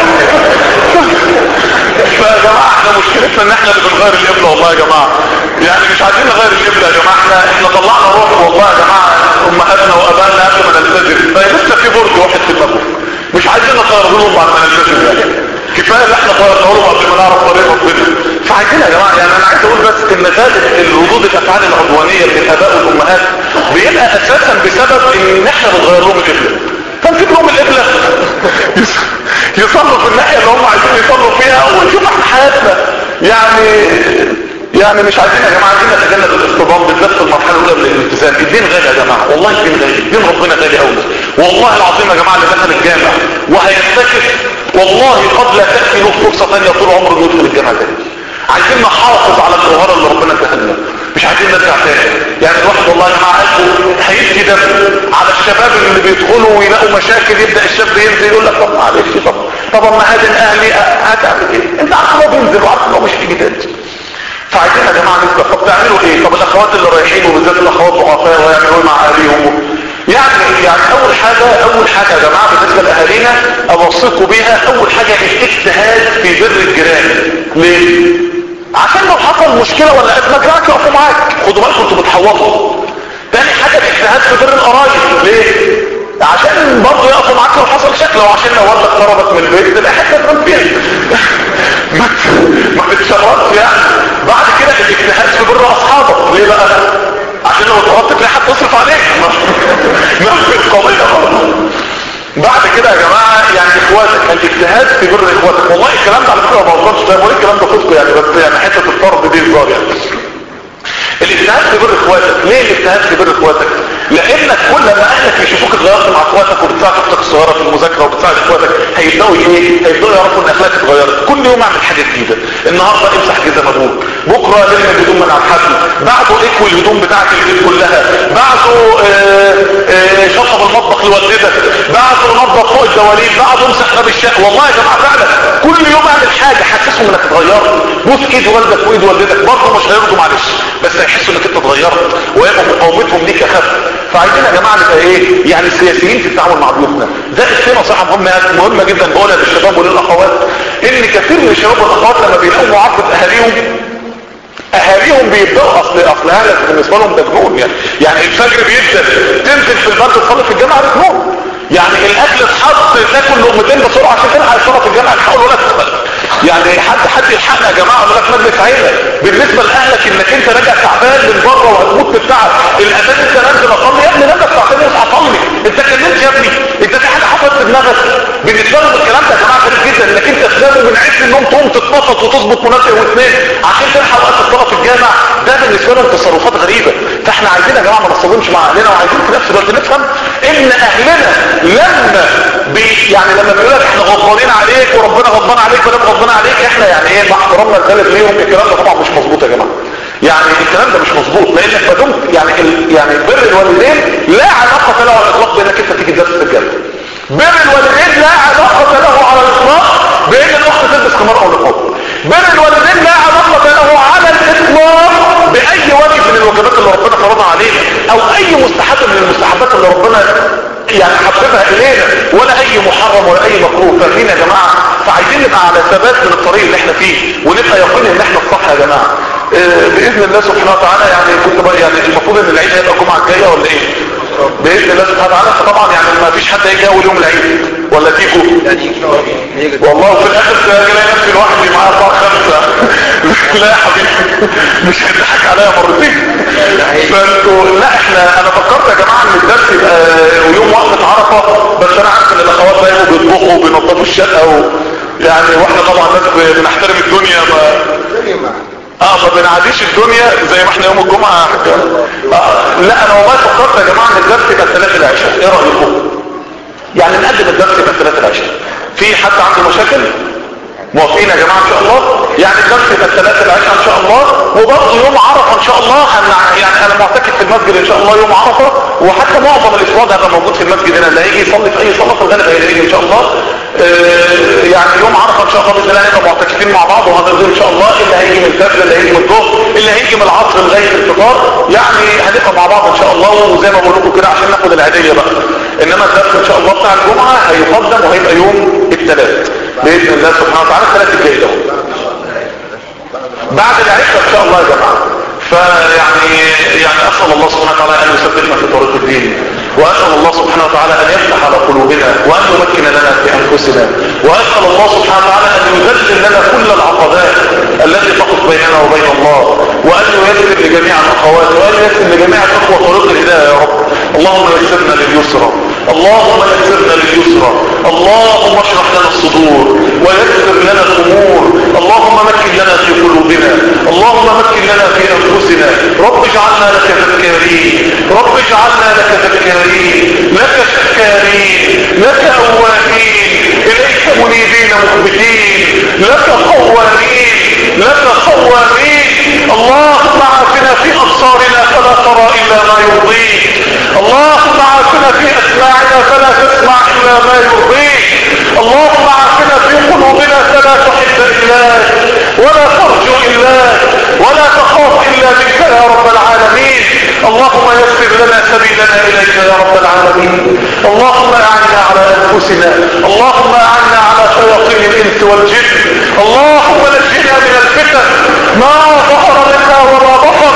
فيا جماعه احنا مشكلتنا ان احنا اللي بنغير القبله والله يا جماعه، يعني مش عايزين نغير القبله يا جماعه، احنا احنا طلعنا روح والله يا جماعه، امهاتنا وابائنا قبل ما نلتزم فلسه في برج واحد في دماغهم، مش عايزين نغير لهم بعد ما نلتزم، يعني كفايه اللي احنا غيرنا لهم قبل ما نعرف طريق ربنا. فعايزين يا جماعه، يعني انا عايز اقول بس ان غالب الردود الافعال العدوانيه من الاباء والامهات بيبقى اساسا بسبب ان احنا بنغير لهم القبله، فنسيب لهم القبله يصلوا في الناحيه اللي هم عايزين يصلوا فيها ونشوف احنا حياتنا. يعني يعني مش عايزين يا جماعه، عايزين نتجنب الاصطدام بالذات في المرحله الاولى من الالتزام. الدين غالي يا جماعه، والله الدين غالي، دين ربنا غالي قوي والله العظيم يا جماعه. اللي دخل الجامع وهيستكف والله قد لا تاتي له فرصه ثانيه طول عمره انه يدخل الجامع تاني. عايزين نحافظ على الجوهره اللي ربنا اداها لنا، مش عايزين نرجع تاني. يعني الواحد والله يا جماعه قلبه هيبكي دم على الشباب اللي بيدخلوا ويلاقوا مشاكل، يبدا الشاب ينزل يقول لك طب معلش طب طب اما هادن اهلي هتعمل ايه؟ انت عارف هو بينزل وعارف انه مش هيجي تاني. فعايزين يا جماعه نسبه. طب تعملوا ايه؟ طب الاخوات اللي رايحين وبالذات الاخوات ضعفاء ويعملوا ايه مع اهاليهم؟ يعني يعني اول حاجه اول حاجه يا جماعه بالنسبه لاهالينا اوصيكم بيها، اول حاجه الاجتهاد في بر الجيران. ليه؟ عشان لو حصل مشكله ولا ازمه جيرانك يقفوا معاك، خدوا بالكم انتوا بتحوطوا. تاني حاجه الاجتهاد في بر القرايب. ليه؟ عشان برضه يقفوا معاك لو حصل شكل، وعشان لو والدك طردك من البيت تبقى حته تنام فيها ما تتشرطش يعني. بعد كده الاجتهاد في بر اصحابك. ليه بقى؟ عشان لو اتغطت تلاقي حد تصرف عليك نفس القضيه برضه. بعد كده يا جماعه يعني اخواتك، الاجتهاد في بر اخواتك. والله الكلام ده على فكره ما بقولش ده، بقول الكلام ده صدق يعني، بس يعني حته الفرض دي هزار يعني. الاجتهاد في بر اخواتك. ليه الاجتهاد في بر اخواتك؟ لانك كل ما اهلك يشوفوك اتغيرت مع اخواتك وبتساعد اختك الصغيره في المذاكره وبتساعد اخواتك، هيبداوا ايه؟ هيبداوا يعرفوا ان اخلاقك اتغيرت. كل يوم اعمل حاجه جديده. النهارده امسح جزم ابوك، بكره لم الهدوم من على الحبل، بعده اكوي الهدوم بتاعت البيت كلها، بعده شطب المطبخ لوالدتك، بعده نظف فوق الدواليب، بعده امسح باب الشقه. والله يا جماعه فعلا كل يوم اعمل حاجه حسسهم انك اتغيرت. بوس ايد والدك وايد والدتك، برضه مش هيرضوا معلش، بس هيحسوا انك انت اتغيرت ويبقى مقاومتهم ليك اخف. فعايزين يا جماعه نبقى ايه؟ يعني سياسيين في التعامل مع ضيوفنا. ده في نصيحه مهمه مهمه جدا بقولها للشباب وللاخوات، ان كثير من الشباب والاخوات لما بيلاقوا معاقبه اهاليهم اهاليهم بيبداوا اصل اصل اهلك بالنسبه لهم ده جنون يعني. يعني الفجر بيبدا تنزل في البرد تصلي في الجامعه ده جنون. يعني الاكل اتحط تاكل لقمتين بسرعه عشان تلحق الصلاه في الجامعه، تحاول ولا تدخل. يعني حد حد يلحقنا يا جماعه ولا في مجلس عيله. بالنسبه لاهلك انك انت راجع تعبان من بره وهتموت من التعب، الاذان انت نازل اصلي يا ابني، نامك ساعتين اصحى صلي. انت كلمت يا ابني؟ انت في حاجه حصلت في دماغك؟ بالنسبه لهم الكلام ده يا جماعه غريب جدا، انك انت تنام من عز النوم تقوم تتنطط وتظبط منبه واثنين عشان تلحق وقت الصلاه في الجامع. ده بالنسبه لهم تصرفات غريبه. فاحنا عايزين يا جماعه ما نصطدمش مع اهلنا، وعايزين في نفس الوقت نفهم ان اهلنا لما بي يعني لما بيقول لك احنا غضبانين عليك وربنا غضبان عليك ولا غضبان عليك، احنا يعني ايه مع احترامنا الغالب ليهم الكلام ده طبعا مش مظبوط يا جماعه. يعني الكلام ده مش مظبوط، لانك ما دمت يعني ال... يعني بر الوالدين لا علاقه له على الاطلاق بانك انت تيجي تدرس في الجنه. بر الوالدين لا علاقه له على الاطلاق بان الاخت تلبس خمار او نقاب. بر الوالدين لا علاقه له على الاطلاق باي واجب من الواجبات اللي ربنا فرضها علينا، او اي مستحب من المستحبات اللي ربنا يعني حببها الينا، ولا اي محرم ولا اي مكروه. فاهمين يا جماعه؟ فعايزين نبقى على ثبات من الطريق اللي احنا فيه، ونبقى يقين ان احنا الصح يا جماعه. اه باذن الله سبحانه وتعالى. يعني كنت بقى يعني المفروض ان العيد هيبقى الجمعه الجايه ولا ايه؟ باذن الله سبحانه وتعالى. فطبعا يعني ما فيش حد هيجي اول يوم العيد ولا تيجوا؟ والله وفي الاخر تلاقي نفسي لوحدي معايا اربعه خمسه لا يا حبيبي مش هتضحك عليا مرتين. فانتوا لا احنا انا فكرت يا جماعه ان الدرس يبقى يوم وقفه عرفه، بس انا عارف ان الاخوات دايما بيطبخوا وبينظفوا الشقه و... يعني واحنا طبعا ناس بنحترم الدنيا ما اه ما بنعديش الدنيا زي ما احنا يوم الجمعة. آه لا انا والله فكرت يا جماعة ان الدرس يبقى ثلاثة العشاء، ايه رأيكم؟ يعني نقدم الدرس يبقى ثلاثة العشاء. في حد عنده مشاكل؟ موافقين يا جماعة ان شاء الله؟ يعني الدرس يبقى ثلاثة العشاء ان شاء الله، وبرضه يوم عرفة ان شاء الله هن... يعني انا معتكف في المسجد ان شاء الله يوم عرفة، وحتى معظم الاسبوع ده هبقى موجود في المسجد هنا، اللي هيجي يصلي في اي صلاة في الغالب هيجي ان شاء الله. آه يعني يوم عرفة ان شاء الله باذن الله هنبقى معتكفين مع بعض وهنقضي ان شاء الله، اللي هيجي من الفجر اللي هيجي من الظهر اللي هيجي من العصر لغاية الفطار، يعني هنبقى مع بعض ان شاء الله. وزي ما بقول لكم كده عشان ناخد العيدية بقى، انما الدرس ان شاء الله بتاع الجمعة هيقدم وهيبقى يوم الثلاث باذن الله سبحانه وتعالى، الثلاث الجاي ده بعد العشاء ان شاء الله يا جماعه. فيعني يعني اسال الله سبحانه وتعالى ان يثبتنا في طريق الدين، واسال الله سبحانه وتعالى ان يفتح على قلوبنا وان يمكن لنا في انفسنا، واسال الله سبحانه وتعالى ان يذلل لنا كل العقبات التي تقف بيننا وبين الله، وان ييسر لجميع الاخوات وان ييسر لجميع الاخوه طريق الهدايه يا رب. اللهم يسرنا لليسرى، اللهم يسرنا لليسرى، اللهم اشرح لنا الصدور ويسر لنا الامور، اللهم مكن لنا في قلوبنا، اللهم مكن لنا في انفسنا. رب اجعلنا لك ذكارين، رب اجعلنا لك ذكارين، لك شكارين، لك اوابين، اليك منيبين مخبتين، لك قوامين، لك خوامين. اللهم عافنا في ابصارنا فلا ترى الا ما يرضيك، اللهم عافنا في اسماعنا فلا تسمع الا ما يرضيك، اللهم عافنا في قلوبنا فلا تحب الاك ولا ترجو الاك ولا تخاف الا منك يا رب العالمين. اللهم يسر لنا سبيلنا اليك يا رب العالمين. اللهم اعنا على انفسنا، اللهم اعنا على شياطين الانس والجن، اللهم نجنا من الفتن ما ظهر منها وما بطن،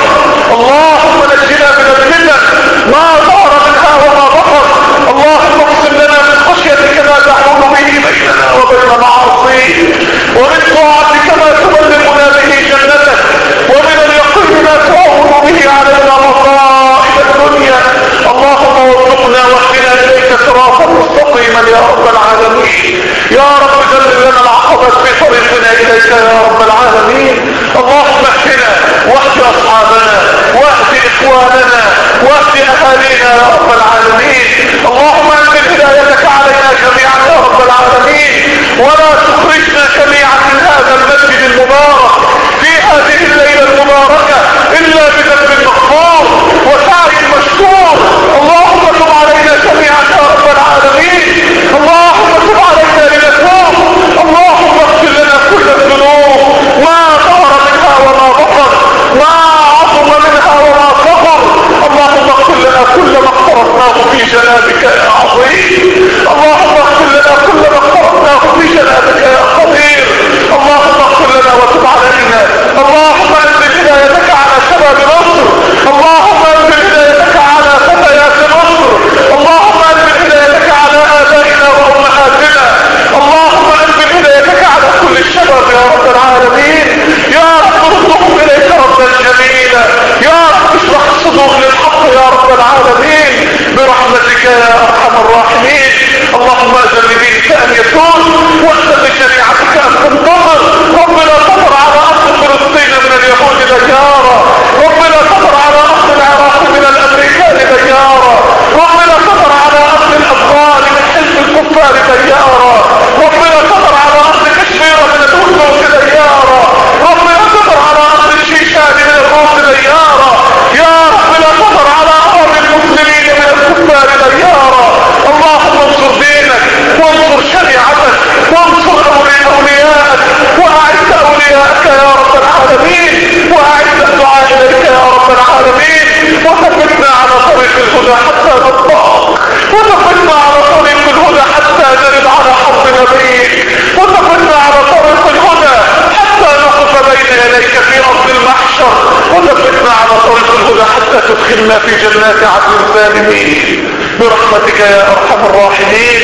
اللهم نجنا من الفتن ما ظهر منها وما بطن. اللهم اقسم لنا من خشيتك ما تحول به بيننا وبين معاصيك، ومن طاعتك ما تبلغنا به جنتك، ومن اليقين ما تعود به علينا مصائب الدنيا. اللهم وفقنا واهدنا اليك صراطا مستقيما يا رب العالمين. يا رب ذلل لنا العقبات في طريقنا اليك يا رب العالمين. اللهم اهدنا واهد اصحابنا واهد اخواننا واهد اهالينا يا رب العالمين. اللهم انزل هدايتك علينا جميعا يا رب العالمين، ولا تخرجنا جميعا من هذا المسجد المبارك في هذه الليله المباركه الا بذنب مغفور وسعي مشكور. اللهم تب علينا جميعا يا رب العالمين، اللهم تب علينا لنتوب. اللهم اغفر لنا كل الذنوب ما ظهر منها وما بطن، ما عظم منها وما صغر. اللهم اغفر لنا كل ما اقترفناه في جنابك يا عظيم، اللهم اغفر لنا كل ما اقترفناه في جنابك يا قدير. اللهم اغفر لنا وتب علينا. اللهم انزل هدايتك على شباب مصر، اللهم انزل هدايتك على فتيات مصر، اللهم انزل هدايتك على ابائنا وامهاتنا، اللهم انزل هدايتك على كل الشباب يا رب العالمين. يا رب ردهم اليك ردا جميلا، يا رب اشرح الصدور للحق يا رب العالمين برحمتك يا ارحم الراحمين. اللهم اذن لدينك ان يكون، واذن لشريعتك ان تنتظر. ربنا تمر على ارض فلسطين من اليهود ديارا، ربنا تمر على ارض العراق من الامريكان ديارا، ربنا تمر على ارض الافغان من حزب الكفار ديارا، ربنا تمر على ارض كشمير من الهنود ديارا، ربنا تمر على ارض الشيشان من الروس ديارا. يا رب لا تمر على ارض المسلمين من الكفار ديارا. اللهم انصر دينك وانصر شريعتك وانصر اولياءك واعز اولياءك يا رب العالمين، واعز الدعاء اليك يا رب العالمين. وثبتنا على طريق الهدى حتى نطاق، وثبتنا على طريق الهدى حتى نرد على حرب نبيك، وثبتنا على طريق الهدى حتى نقف بين يديك في ارض المحشر، وثبتنا على طريق الهدى حتى تدخلنا في جنات عدن سالمين برحمتك يا ارحم الراحمين.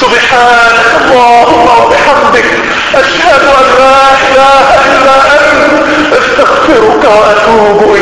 سبحانك اللهم وبحمدك اشهد ان لا اله الا انت استغفرك واتوب اليك.